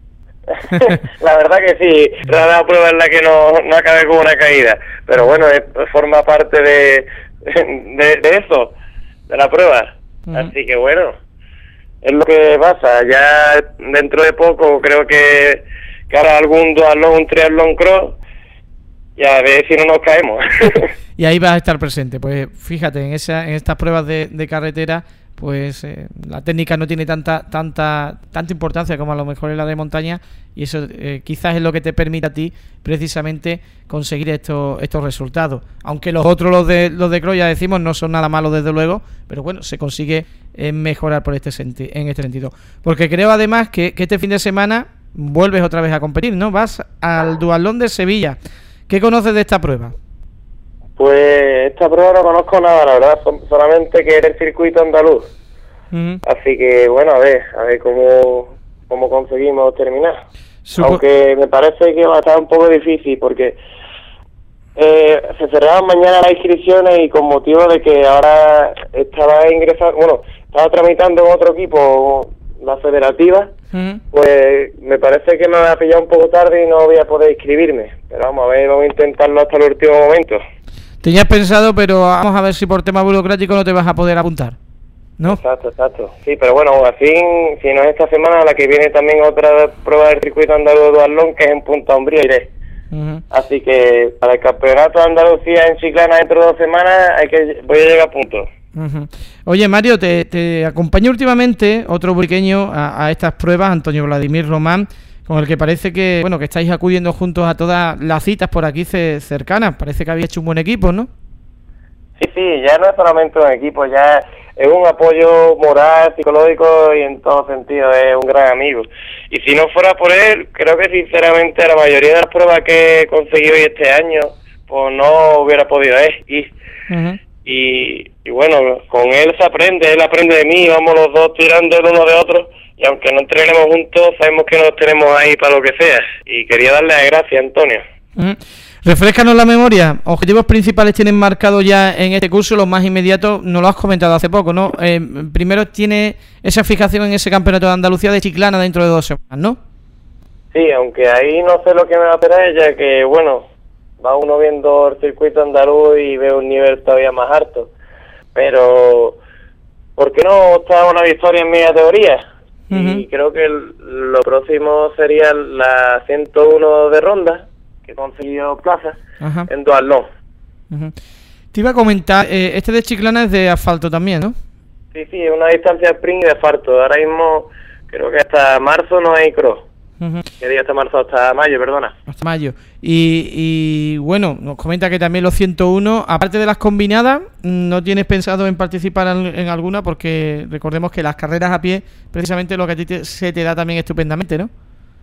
[SPEAKER 11] La verdad que sí, rara prueba en la que no, no acabe con una caída, pero bueno, es, forma parte de, de, de eso, de la prueba. Uh-huh. Así que bueno, es lo que pasa. Ya dentro de poco creo que, que hará algún duatlón, un triatlón cross, y a ver si no nos caemos.
[SPEAKER 2] Y ahí vas a estar presente. Pues fíjate, en esa en estas pruebas de, de carretera, pues eh, la técnica no tiene tanta tanta tanta importancia como a lo mejor en la de montaña, y eso eh, quizás es lo que te permite a ti precisamente conseguir estos estos resultados. Aunque los otros, los de los de cross, ya decimos, no son nada malos desde luego, pero bueno, se consigue eh, mejorar por este senti en este sentido. Porque creo además que, que este fin de semana vuelves otra vez a competir, ¿no? Vas al duatlón de Sevilla. ¿Qué conoces de esta prueba?
[SPEAKER 11] Pues esta prueba no conozco nada, la verdad, solamente que era el circuito andaluz. Uh-huh. Así que, bueno, a ver, a ver cómo, cómo conseguimos terminar. Supo Aunque me parece que va a estar un poco difícil, porque eh, se cerraban mañana las inscripciones y con motivo de que ahora estaba ingresando, bueno, estaba tramitando en otro equipo, la federativa, uh-huh. Pues me parece que me va a pillar un poco tarde y no voy a poder inscribirme. Pero vamos a ver, vamos a intentarlo hasta el último momento.
[SPEAKER 2] Tenías pensado, pero vamos a ver si por tema burocrático no te vas a poder apuntar, ¿no?
[SPEAKER 11] Exacto, exacto. Sí, pero bueno, así, si no es esta semana, la que viene también otra prueba del circuito andaluz de duatlón, que es en Punta Umbría, iré. Uh-huh. Así que para el campeonato de Andalucía en Chiclana dentro de dos semanas hay que voy a llegar a punto.
[SPEAKER 2] Uh-huh. Oye, Mario, te, te acompañó últimamente otro burqueño a, a estas pruebas, Antonio Vladimir Román, con el que parece que, bueno, que estáis acudiendo juntos a todas las citas por aquí cercanas. Parece que habéis hecho un buen equipo, ¿no?
[SPEAKER 11] Sí, sí, ya no es solamente un equipo, ya es un apoyo moral, psicológico y en todo sentido es un gran amigo. Y si no fuera por él, creo que sinceramente la mayoría de las pruebas que he conseguido hoy este año, pues no hubiera podido ir. Uh-huh. Y, y bueno, con él se aprende, él aprende de mí, vamos los dos tirando el uno de otro, y aunque no entrenemos juntos, sabemos que nos tenemos ahí para lo que sea. Y quería darle las gracias, Antonio.
[SPEAKER 2] Uh-huh. Refréscanos la memoria, objetivos principales tienen marcados ya en este curso, los más inmediatos, nos lo has comentado hace poco, ¿no? Eh, primero tiene esa fijación en ese campeonato de Andalucía de Chiclana dentro de dos semanas, ¿no?
[SPEAKER 11] Sí, aunque ahí no sé lo que me va a esperar, ya que, bueno, va uno viendo el circuito andaluz y ve un nivel todavía más alto. Pero, ¿por qué no está una victoria en media teoría? Uh-huh. Y creo que el, lo próximo sería la ciento uno de ronda, que consiguió plaza, uh-huh. en duatlón.
[SPEAKER 2] Uh-huh. Te iba a comentar, eh, este de Chiclana es de asfalto también, ¿no?
[SPEAKER 11] Sí, sí, es una distancia sprint y de asfalto. Ahora mismo creo que hasta marzo no hay cross. Uh-huh. ¿Qué día hasta marzo? Hasta mayo, perdona.
[SPEAKER 2] Hasta mayo. Y, y bueno, nos comenta que también los ciento uno, aparte de las combinadas, ¿no tienes pensado en participar en, en alguna? Porque recordemos que las carreras a pie, precisamente lo que a ti te, se te da también estupendamente, ¿no?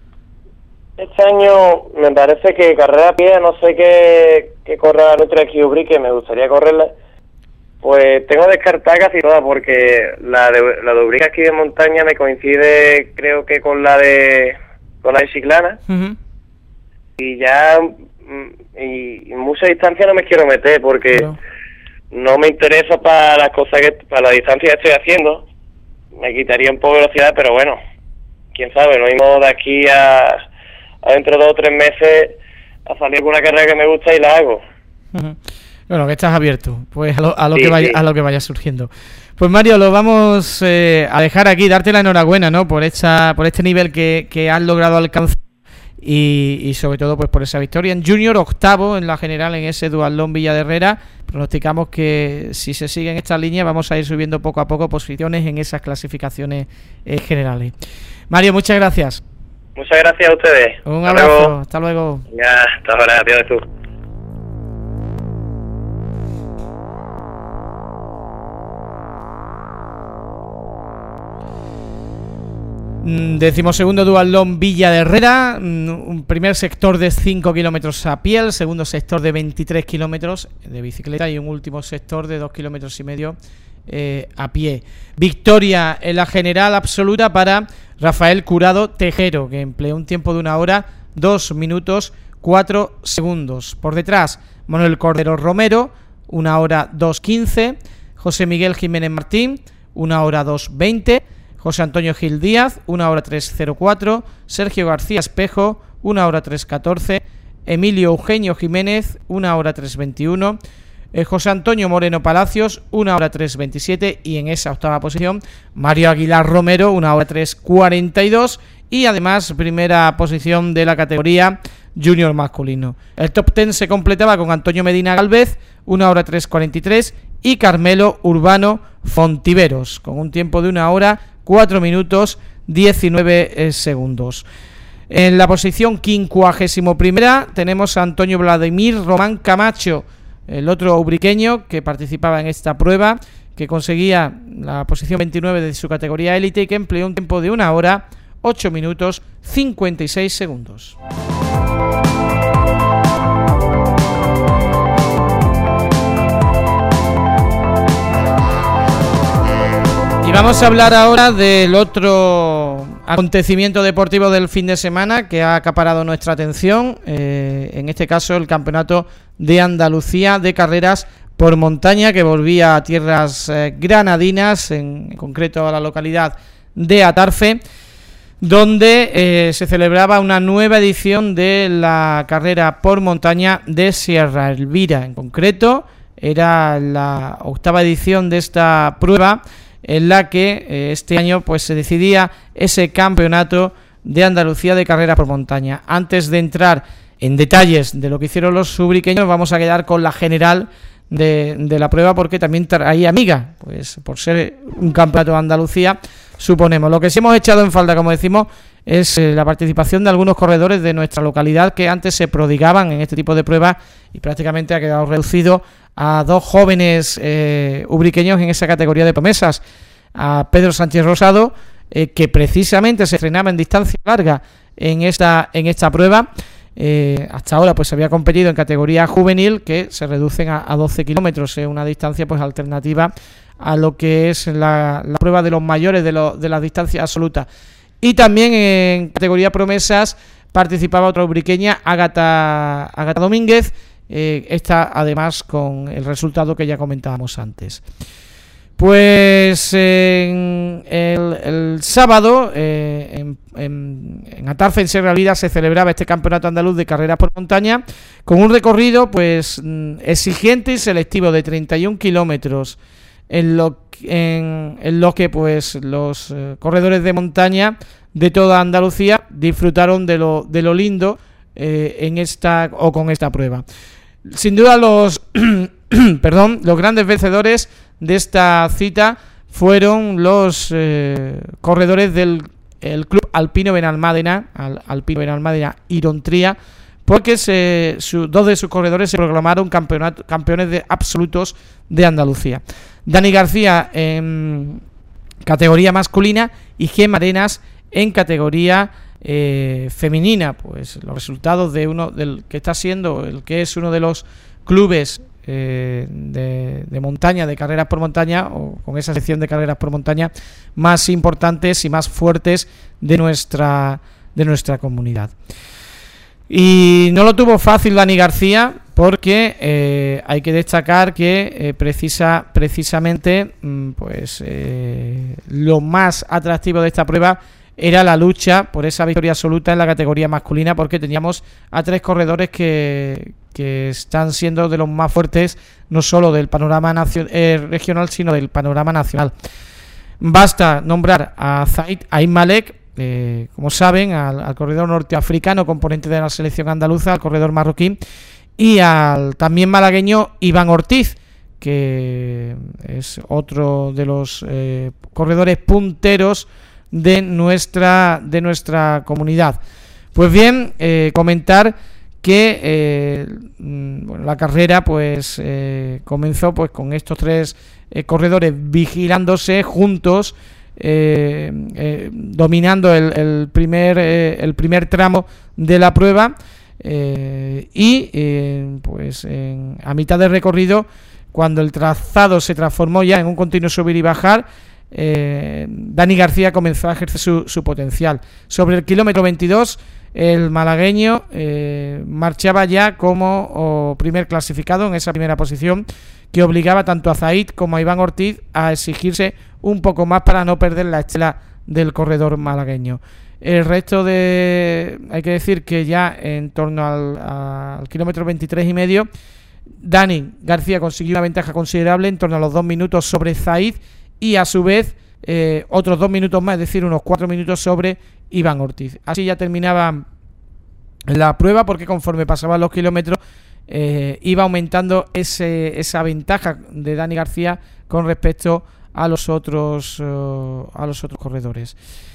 [SPEAKER 11] Este año me parece que carrera a pie, no sé qué, qué correr la nuestra Q Ubrique, me gustaría correrla. Pues tengo descartada casi todas, porque la de la de Ubrique aquí de montaña me coincide, creo que con la de con la de Chiclana. Uh-huh. Y ya y, y mucha distancia no me quiero meter, porque no, no me interesa para las cosas que para la distancia que estoy haciendo. Me quitaría un poco de velocidad, pero bueno, quién sabe, no mismo de aquí a dentro de dos o tres meses a salir con una carrera que me gusta y la hago.
[SPEAKER 2] Uh-huh. Bueno, que estás abierto pues a lo, a lo
[SPEAKER 11] sí,
[SPEAKER 2] que vaya
[SPEAKER 11] sí.
[SPEAKER 2] a lo que vaya surgiendo. Pues Mario, lo vamos eh, a dejar aquí, darte la enhorabuena, ¿no? Por esta por este nivel que, que has logrado alcanzar y, y sobre todo pues por esa victoria en Junior, octavo en la general en ese duatlón Villa de Herrera. Pronosticamos que si se sigue en esta línea vamos a ir subiendo poco a poco posiciones en esas clasificaciones eh, generales. Mario, muchas gracias.
[SPEAKER 11] Muchas gracias a ustedes.
[SPEAKER 2] Un hasta abrazo, luego. Hasta luego.
[SPEAKER 11] Ya, hasta ahora, adiós tú.
[SPEAKER 2] Decimosegundo duatlón Villa de Herrera, un primer sector de cinco kilómetros a pie, el segundo sector de veintitrés kilómetros de bicicleta y un último sector de dos kilómetros y medio eh, a pie. Victoria en la general absoluta para Rafael Curado Tejero, que empleó un tiempo de una hora, dos minutos, cuatro segundos. Por detrás, Manuel Cordero Romero, una hora, dos quince. José Miguel Jiménez Martín, una hora, dos veinte. José Antonio Gil Díaz, una hora, tres cero cuatro. Sergio García Espejo, una hora, tres catorce. Emilio Eugenio Jiménez, una hora, tres veintiuno. Eh, José Antonio Moreno Palacios, una hora, tres veintisiete. Y en esa octava posición, Mario Aguilar Romero, una hora, tres cuarenta y dos. Y además, primera posición de la categoría junior masculino. El top ten se completaba con Antonio Medina Galvez, una hora, tres cuarenta y tres. Y Carmelo Urbano Fontiveros, con un tiempo de una hora, cuatro minutos, diecinueve segundos. En la posición quincuagésimo primera tenemos a Antonio Vladimir Román Camacho, el otro ubriqueño que participaba en esta prueba, que conseguía la posición veintinueve de su categoría élite y que empleó un tiempo de una hora, ocho minutos, cincuenta y seis segundos. Y vamos a hablar ahora del otro acontecimiento deportivo del fin de semana que ha acaparado nuestra atención, eh, en este caso el Campeonato de Andalucía de Carreras por Montaña, que volvía a tierras eh, granadinas, en, en concreto a la localidad de Atarfe, donde eh, se celebraba una nueva edición de la carrera por montaña de Sierra Elvira. En concreto, era la octava edición de esta prueba, en la que eh, este año pues se decidía ese campeonato de Andalucía de carreras por montaña. Antes de entrar en detalles de lo que hicieron los ubriqueños, vamos a quedar con la general de, de la prueba, porque también traía amiga, pues por ser un campeonato de Andalucía, suponemos. Lo que sí hemos echado en falta, como decimos, es eh, la participación de algunos corredores de nuestra localidad que antes se prodigaban en este tipo de pruebas, y prácticamente ha quedado reducido a dos jóvenes eh, ubriqueños en esa categoría de promesas, a Pedro Sánchez Rosado, eh, que precisamente se estrenaba en distancia larga en esta en esta prueba. Eh, hasta ahora pues se había competido en categoría juvenil, que se reducen a, a doce kilómetros, es eh, una distancia pues alternativa a lo que es la, la prueba de los mayores de, lo, de las distancias absolutas. Y también en categoría promesas participaba otra ubriqueña, Ágata, Ágata Domínguez, eh, esta además con el resultado que ya comentábamos antes. Pues en el, el sábado eh, en, en, en Atarfe, en Sierra Elvira, se celebraba este campeonato andaluz de carreras por montaña, con un recorrido pues exigente y selectivo de treinta y un kilómetros, en lo, en, en lo que pues los eh, corredores de montaña de toda Andalucía disfrutaron de lo, de lo lindo eh, en esta o con esta prueba. Sin duda los perdón, los grandes vencedores de esta cita fueron los eh, corredores del el Club Alpino Benalmádena, al, Alpino Benalmádena Irontría, porque se, su, dos de sus corredores se proclamaron campeonato, campeones de absolutos de Andalucía. Dani García en categoría masculina y Gemma Arenas en categoría eh, femenina. Pues los resultados de uno del que está siendo el que es uno de los clubes eh, de, de montaña, de carreras por montaña, o con esa sección de carreras por montaña más importantes y más fuertes de nuestra de nuestra comunidad. Y no lo tuvo fácil Dani García, porque eh, hay que destacar que eh, precisa precisamente pues eh, lo más atractivo de esta prueba era la lucha por esa victoria absoluta en la categoría masculina, porque teníamos a tres corredores que, que están siendo de los más fuertes, no solo del panorama nacio- eh, regional, sino del panorama nacional. Basta nombrar a Zaid Aymalek, eh, como saben, al, al corredor norteafricano, componente de la selección andaluza, al corredor marroquí, y al también malagueño Iván Ortiz, que es otro de los eh, corredores punteros de nuestra de nuestra comunidad. Pues bien, eh, comentar que eh, bueno, la carrera pues eh, comenzó pues con estos tres eh, corredores vigilándose juntos, eh, eh, dominando el, el primer eh, el primer tramo de la prueba, eh, y eh, pues en, a mitad del recorrido cuando el trazado se transformó ya en un continuo subir y bajar, eh, Dani García comenzó a ejercer su, su potencial. Sobre el kilómetro veintidós, el malagueño eh, marchaba ya como oh, primer clasificado en esa primera posición, que obligaba tanto a Zaid como a Iván Ortiz a exigirse un poco más para no perder la estela del corredor malagueño. El resto de... hay que decir que ya en torno al, al kilómetro veintitrés y medio, Dani García consiguió una ventaja considerable en torno a los dos minutos sobre Zaid, y a su vez eh, otros dos minutos más, es decir, unos cuatro minutos sobre Iván Ortiz. Así ya terminaba la prueba, porque conforme pasaban los kilómetros eh, iba aumentando ese, esa ventaja de Dani García con respecto a los otros uh, a los otros corredores.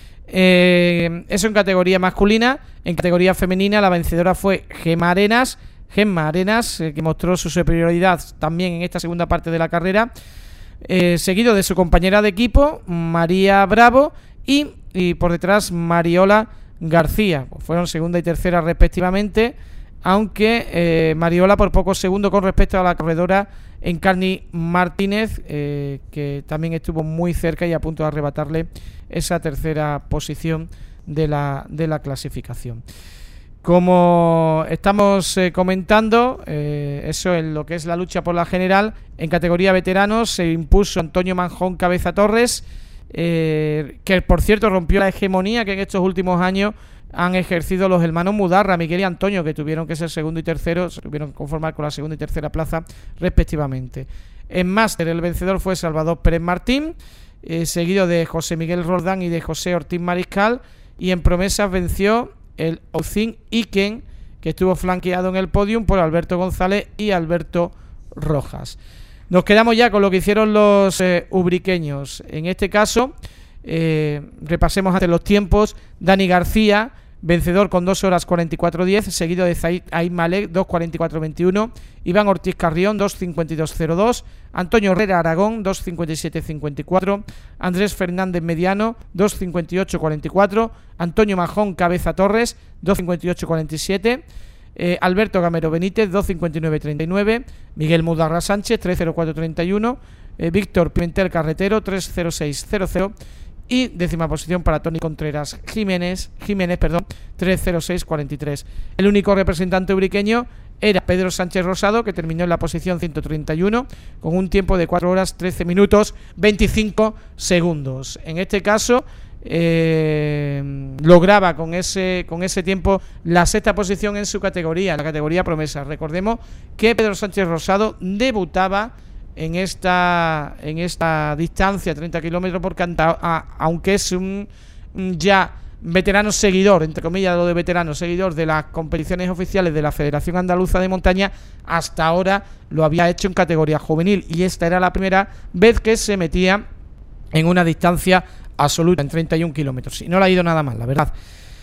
[SPEAKER 2] Eh, eso en categoría masculina. En categoría femenina, la vencedora fue Gemma Arenas, Gemma Arenas, eh, que mostró su superioridad también en esta segunda parte de la carrera, eh, seguido de su compañera de equipo, María Bravo, y, y por detrás Mariola García. Fueron segunda y tercera respectivamente, aunque eh, Mariola por pocos segundos con respecto a la corredora Encarni Martínez, eh, que también estuvo muy cerca y a punto de arrebatarle esa tercera posición de la, de la clasificación. Como estamos eh, comentando, eh, eso en lo que es la lucha por la general, en categoría veteranos se impuso Antonio Manjón Cabeza Torres, eh, que por cierto rompió la hegemonía que en estos últimos años han ejercido los hermanos Mudarra, Miguel y Antonio, que tuvieron que ser segundo y tercero, se tuvieron que conformar con la segunda y tercera plaza respectivamente. En máster el vencedor fue Salvador Pérez Martín, eh, seguido de José Miguel Roldán y de José Ortiz Mariscal, y en promesas venció el Ocín Iken, que estuvo flanqueado en el podium por Alberto González y Alberto Rojas. Nos quedamos ya con lo que hicieron los eh, ubriqueños. En este caso, eh, repasemos antes los tiempos. Dani García, vencedor con dos horas cuarenta y cuatro diez, seguido de Zaid Aid Malek, dos cuarenta y cuatro veintiuno, Iván Ortiz Carrión, dos cincuenta y dos cero dos, Antonio Herrera Aragón, dos cincuenta y siete cincuenta y cuatro, Andrés Fernández Mediano, dos cincuenta y ocho cuarenta y cuatro, Antonio Majón Cabeza Torres, dos cincuenta y ocho cuarenta y siete, eh, Alberto Gamero Benítez, dos cincuenta y nueve treinta y nueve, Miguel Mudarra Sánchez, tres cero cuatro treinta y uno, eh, Víctor Pimentel Carretero, tres cero seis cero cero, y décima posición para Tony Contreras Jiménez, Jiménez perdón, tres cero seis cuarenta y tres. El único representante ubriqueño era Pedro Sánchez Rosado, que terminó en la posición ciento treinta y uno con un tiempo de cuatro horas trece minutos veinticinco segundos. En este caso eh, lograba con ese, con ese tiempo la sexta posición en su categoría, la categoría promesa. Recordemos que Pedro Sánchez Rosado debutaba en esta en esta distancia, treinta kilómetros por canta, a, aunque es un ya veterano seguidor, entre comillas lo de veterano seguidor de las competiciones oficiales de la Federación Andaluza de Montaña, hasta ahora lo había hecho en categoría juvenil, y esta era la primera vez que se metía en una distancia absoluta, en treinta y un kilómetros, y no le ha ido nada mal, la verdad.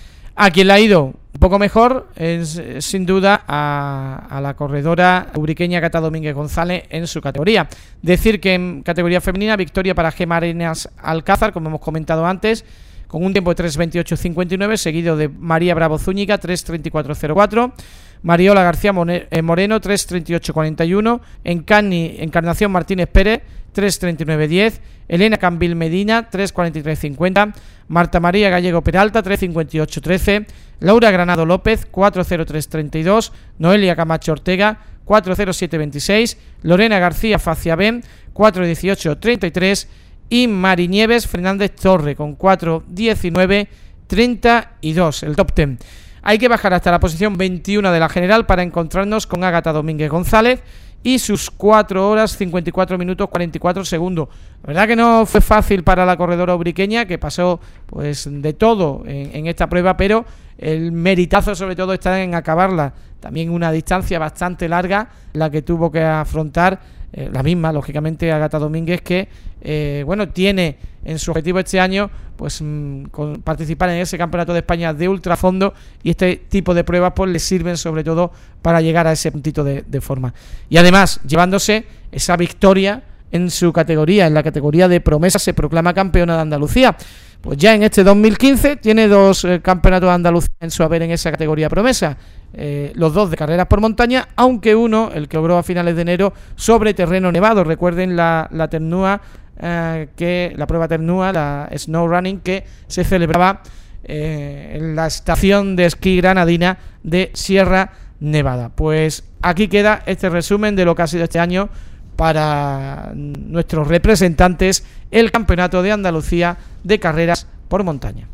[SPEAKER 2] A quien le ha ido un poco mejor es sin duda a, a la corredora ubriqueña Cata Domínguez González en su categoría. Decir que en categoría femenina, victoria para Gemma Arenas Alcázar, como hemos comentado antes, con un tiempo de tres veintiocho cincuenta y nueve, seguido de María Bravo Zúñiga, tres treinta y cuatro cero cuatro, Mariola García Moreno, tres treinta y ocho cuarenta y uno, Encarni, Encarnación Martínez Pérez, tres treinta y nueve diez, Elena Cambil Medina, tres cuarenta y tres cincuenta, Marta María Gallego Peralta, tres cincuenta y ocho trece, Laura Granado López, cuatro cero tres treinta y dos, Noelia Camacho Ortega, cuatro cero siete veintiséis, Lorena García Faciabén, cuatro dieciocho treinta y tres, y Mari Nieves Fernández Torre con cuatro diecinueve treinta y dos, el top diez. Hay que bajar hasta la posición veintiuno de la general para encontrarnos con Ágata Domínguez González y sus cuatro horas cincuenta y cuatro minutos cuarenta y cuatro segundos. La verdad que no fue fácil para la corredora ubriqueña, que pasó pues de todo en, en esta prueba, pero el meritazo sobre todo está en acabarla. También una distancia bastante larga la que tuvo que afrontar, eh, la misma, lógicamente, Ágata Domínguez, que eh, bueno, tiene en su objetivo este año pues mmm, con participar en ese campeonato de España de ultrafondo, y este tipo de pruebas pues le sirven sobre todo para llegar a ese puntito de, de forma, y además llevándose esa victoria en su categoría, en la categoría de promesa. Se proclama campeona de Andalucía. pues ya en este dos mil quince tiene dos eh, campeonatos de Andalucía en su haber en esa categoría promesa, eh, los dos de carreras por montaña, aunque uno, el que logró a finales de enero, sobre terreno nevado. Recuerden la, la Ternúa, eh, que la prueba Ternúa, la Snow Running, que se celebraba eh, en la estación de esquí granadina de Sierra Nevada. Pues aquí queda este resumen de lo que ha sido este año para nuestros representantes el Campeonato de Andalucía de carreras por montaña.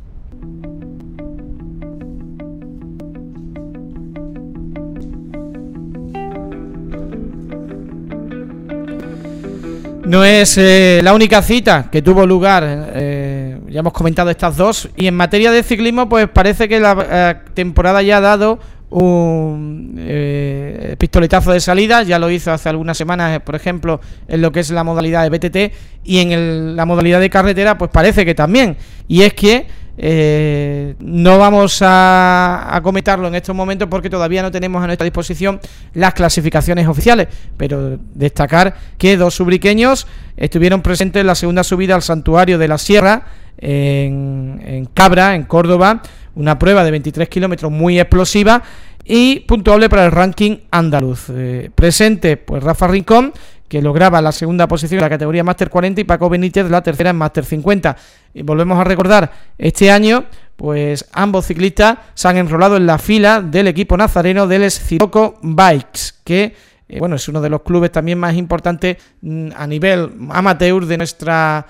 [SPEAKER 2] No es eh, la única cita que tuvo lugar, eh, ya hemos comentado estas dos, y en materia de ciclismo pues parece que la eh, temporada ya ha dado un eh, pistoletazo de salida. Ya lo hizo hace algunas semanas, por ejemplo, en lo que es la modalidad de B T T, y en el, la modalidad de carretera pues parece que también, y es que Eh, no vamos a, a comentarlo en estos momentos porque todavía no tenemos a nuestra disposición las clasificaciones oficiales, pero destacar que dos ubriqueños estuvieron presentes en la segunda subida al Santuario de la Sierra en, en Cabra, en Córdoba, una prueba de veintitrés kilómetros muy explosiva y puntuable para el ranking andaluz. Eh, presente pues Rafa Rincón, que lograba la segunda posición en la categoría Máster cuarenta, y Paco Benítez la tercera en Máster cincuenta. Y volvemos a recordar, este año pues ambos ciclistas se han enrolado en la fila del equipo nazareno del Esciroco Bikes, que eh, bueno, es uno de los clubes también más importantes mm, a nivel amateur de nuestra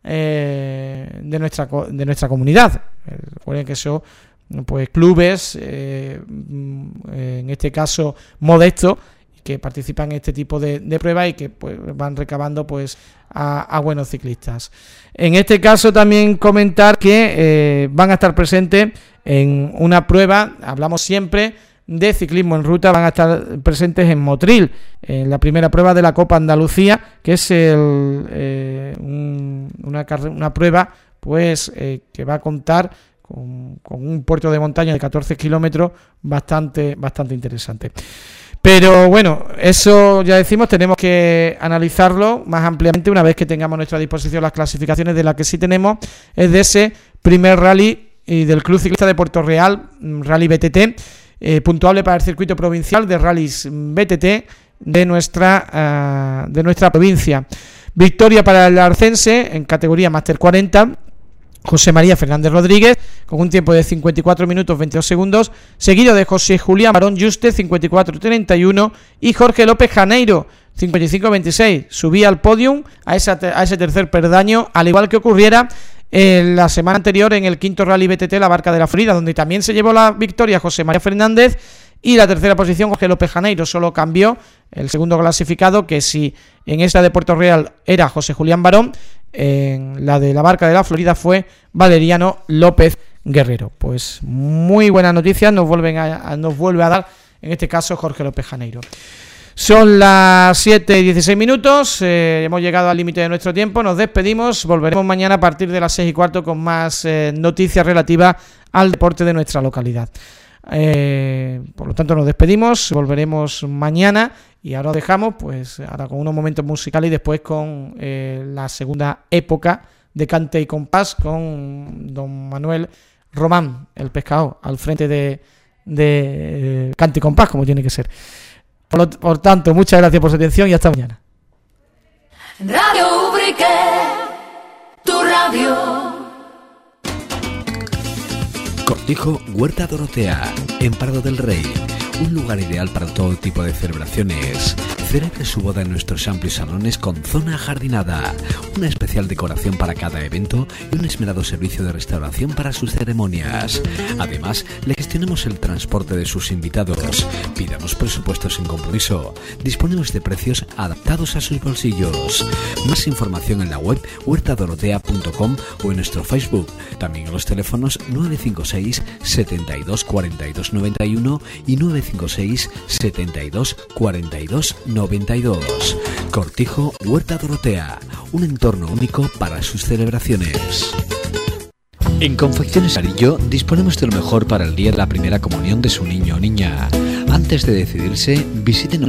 [SPEAKER 2] eh, de nuestra de nuestra comunidad. Eh, recuerden que son pues clubes eh, en este caso modestos, que participan en este tipo de, de pruebas y que pues van recabando pues a, a buenos ciclistas. En este caso también comentar que eh, van a estar presentes en una prueba, hablamos siempre de ciclismo en ruta, van a estar presentes en Motril, en la primera prueba de la Copa Andalucía, que es el, eh, un, una, una prueba pues eh, que va a contar con, con un puerto de montaña de catorce kilómetros bastante, bastante interesante. Pero bueno, eso ya decimos, tenemos que analizarlo más ampliamente una vez que tengamos a nuestra disposición las clasificaciones. De las que sí tenemos es de ese primer rally y del Club Ciclista de Puerto Real, Rally B T T, eh, puntuable para el circuito provincial de rallies B T T de nuestra, uh, de nuestra provincia. Victoria para el arcense en categoría Máster cuarenta, José María Fernández Rodríguez, con un tiempo de cincuenta y cuatro minutos veintidós segundos, seguido de José Julián Barón Juste, cincuenta y cuatro treinta y uno, y Jorge López Janeiro, cincuenta y cinco veintiséis. Subía al podium a, esa, a ese tercer perdaño, al igual que ocurriera en la semana anterior en el quinto Rally B T T, la Barca de la Florida, donde también se llevó la victoria José María Fernández, y la tercera posición Jorge López Janeiro. Solo cambió el segundo clasificado, que si en esta de Puerto Real era José Julián Barón, en la de la Barca de la Florida fue Valeriano López Guerrero. Pues muy buenas noticias nos vuelven a, a, nos vuelve a dar en este caso Jorge López Janeiro. Son las siete y dieciséis minutos, eh, hemos llegado al límite de nuestro tiempo, nos despedimos, volveremos mañana a partir de las seis y cuarto con más eh, noticias relativas al deporte de nuestra localidad. Eh, por lo tanto nos despedimos, volveremos mañana y ahora os dejamos pues ahora con unos momentos musicales y después con eh, la segunda época de Cante y Compás con don Manuel Román, el pescador, al frente de, de eh, Cante y Compás, como tiene que ser. Por, lo, por tanto, muchas gracias por su atención y hasta mañana.
[SPEAKER 10] Radio Ubrique, tu radio.
[SPEAKER 3] Cortijo Huerta Dorotea, en Pardo del Rey, un lugar ideal para todo tipo de celebraciones. Celebre su boda en nuestros amplios salones con zona ajardinada, una especial decoración para cada evento y un esmerado servicio de restauración para sus ceremonias. Además, le gestionamos el transporte de sus invitados. Pídanos presupuestos sin compromiso. Disponemos de precios adaptados a sus bolsillos. Más información en la web huerta dorotea punto com o en nuestro Facebook. También en los teléfonos nueve cinco seis, setenta y dos, cuarenta y dos, noventa y uno y nueve cinco seis, setenta y dos, cuarenta y dos, noventa y dos. Cortijo Huerta Dorotea, un entorno único para sus celebraciones. En Confecciones Arillo disponemos de lo mejor para el día de la primera comunión de su niño o niña. Antes de decidirse, visiten